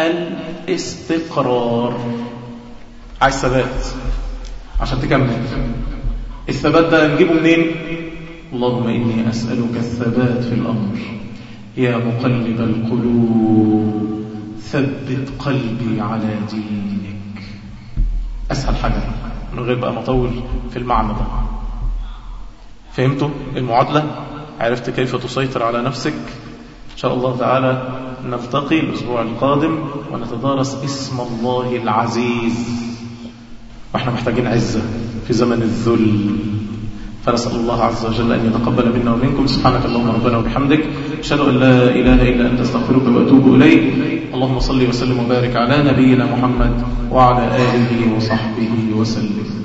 الاستقرار. عايز ثبات عشان تكمل. الثبات ده نجيبه منين؟ اللهم إني أسألك الثبات في الأمر يا مقلب القلوب ثبت قلبي على دينك. أسهل حاجة من غير بقى مطول في المعنى ده. فهمتوا المعادلة؟ عرفت كيف تسيطر على نفسك؟ إن شاء الله تعالى نلتقي الأسبوع القادم ونتدارس اسم الله العزيز، وإحنا محتاجين عزة في زمن الذل، فنسأل الله عز وجل أن يتقبل منا ومنكم. سبحانك اللهم ربنا وبحمدك، أشهد أن لا إله إلا أنت، استغفرك وأتوب إليك. اللهم صل وسلم وبارك على نبينا محمد وعلى آله وصحبه وسلم.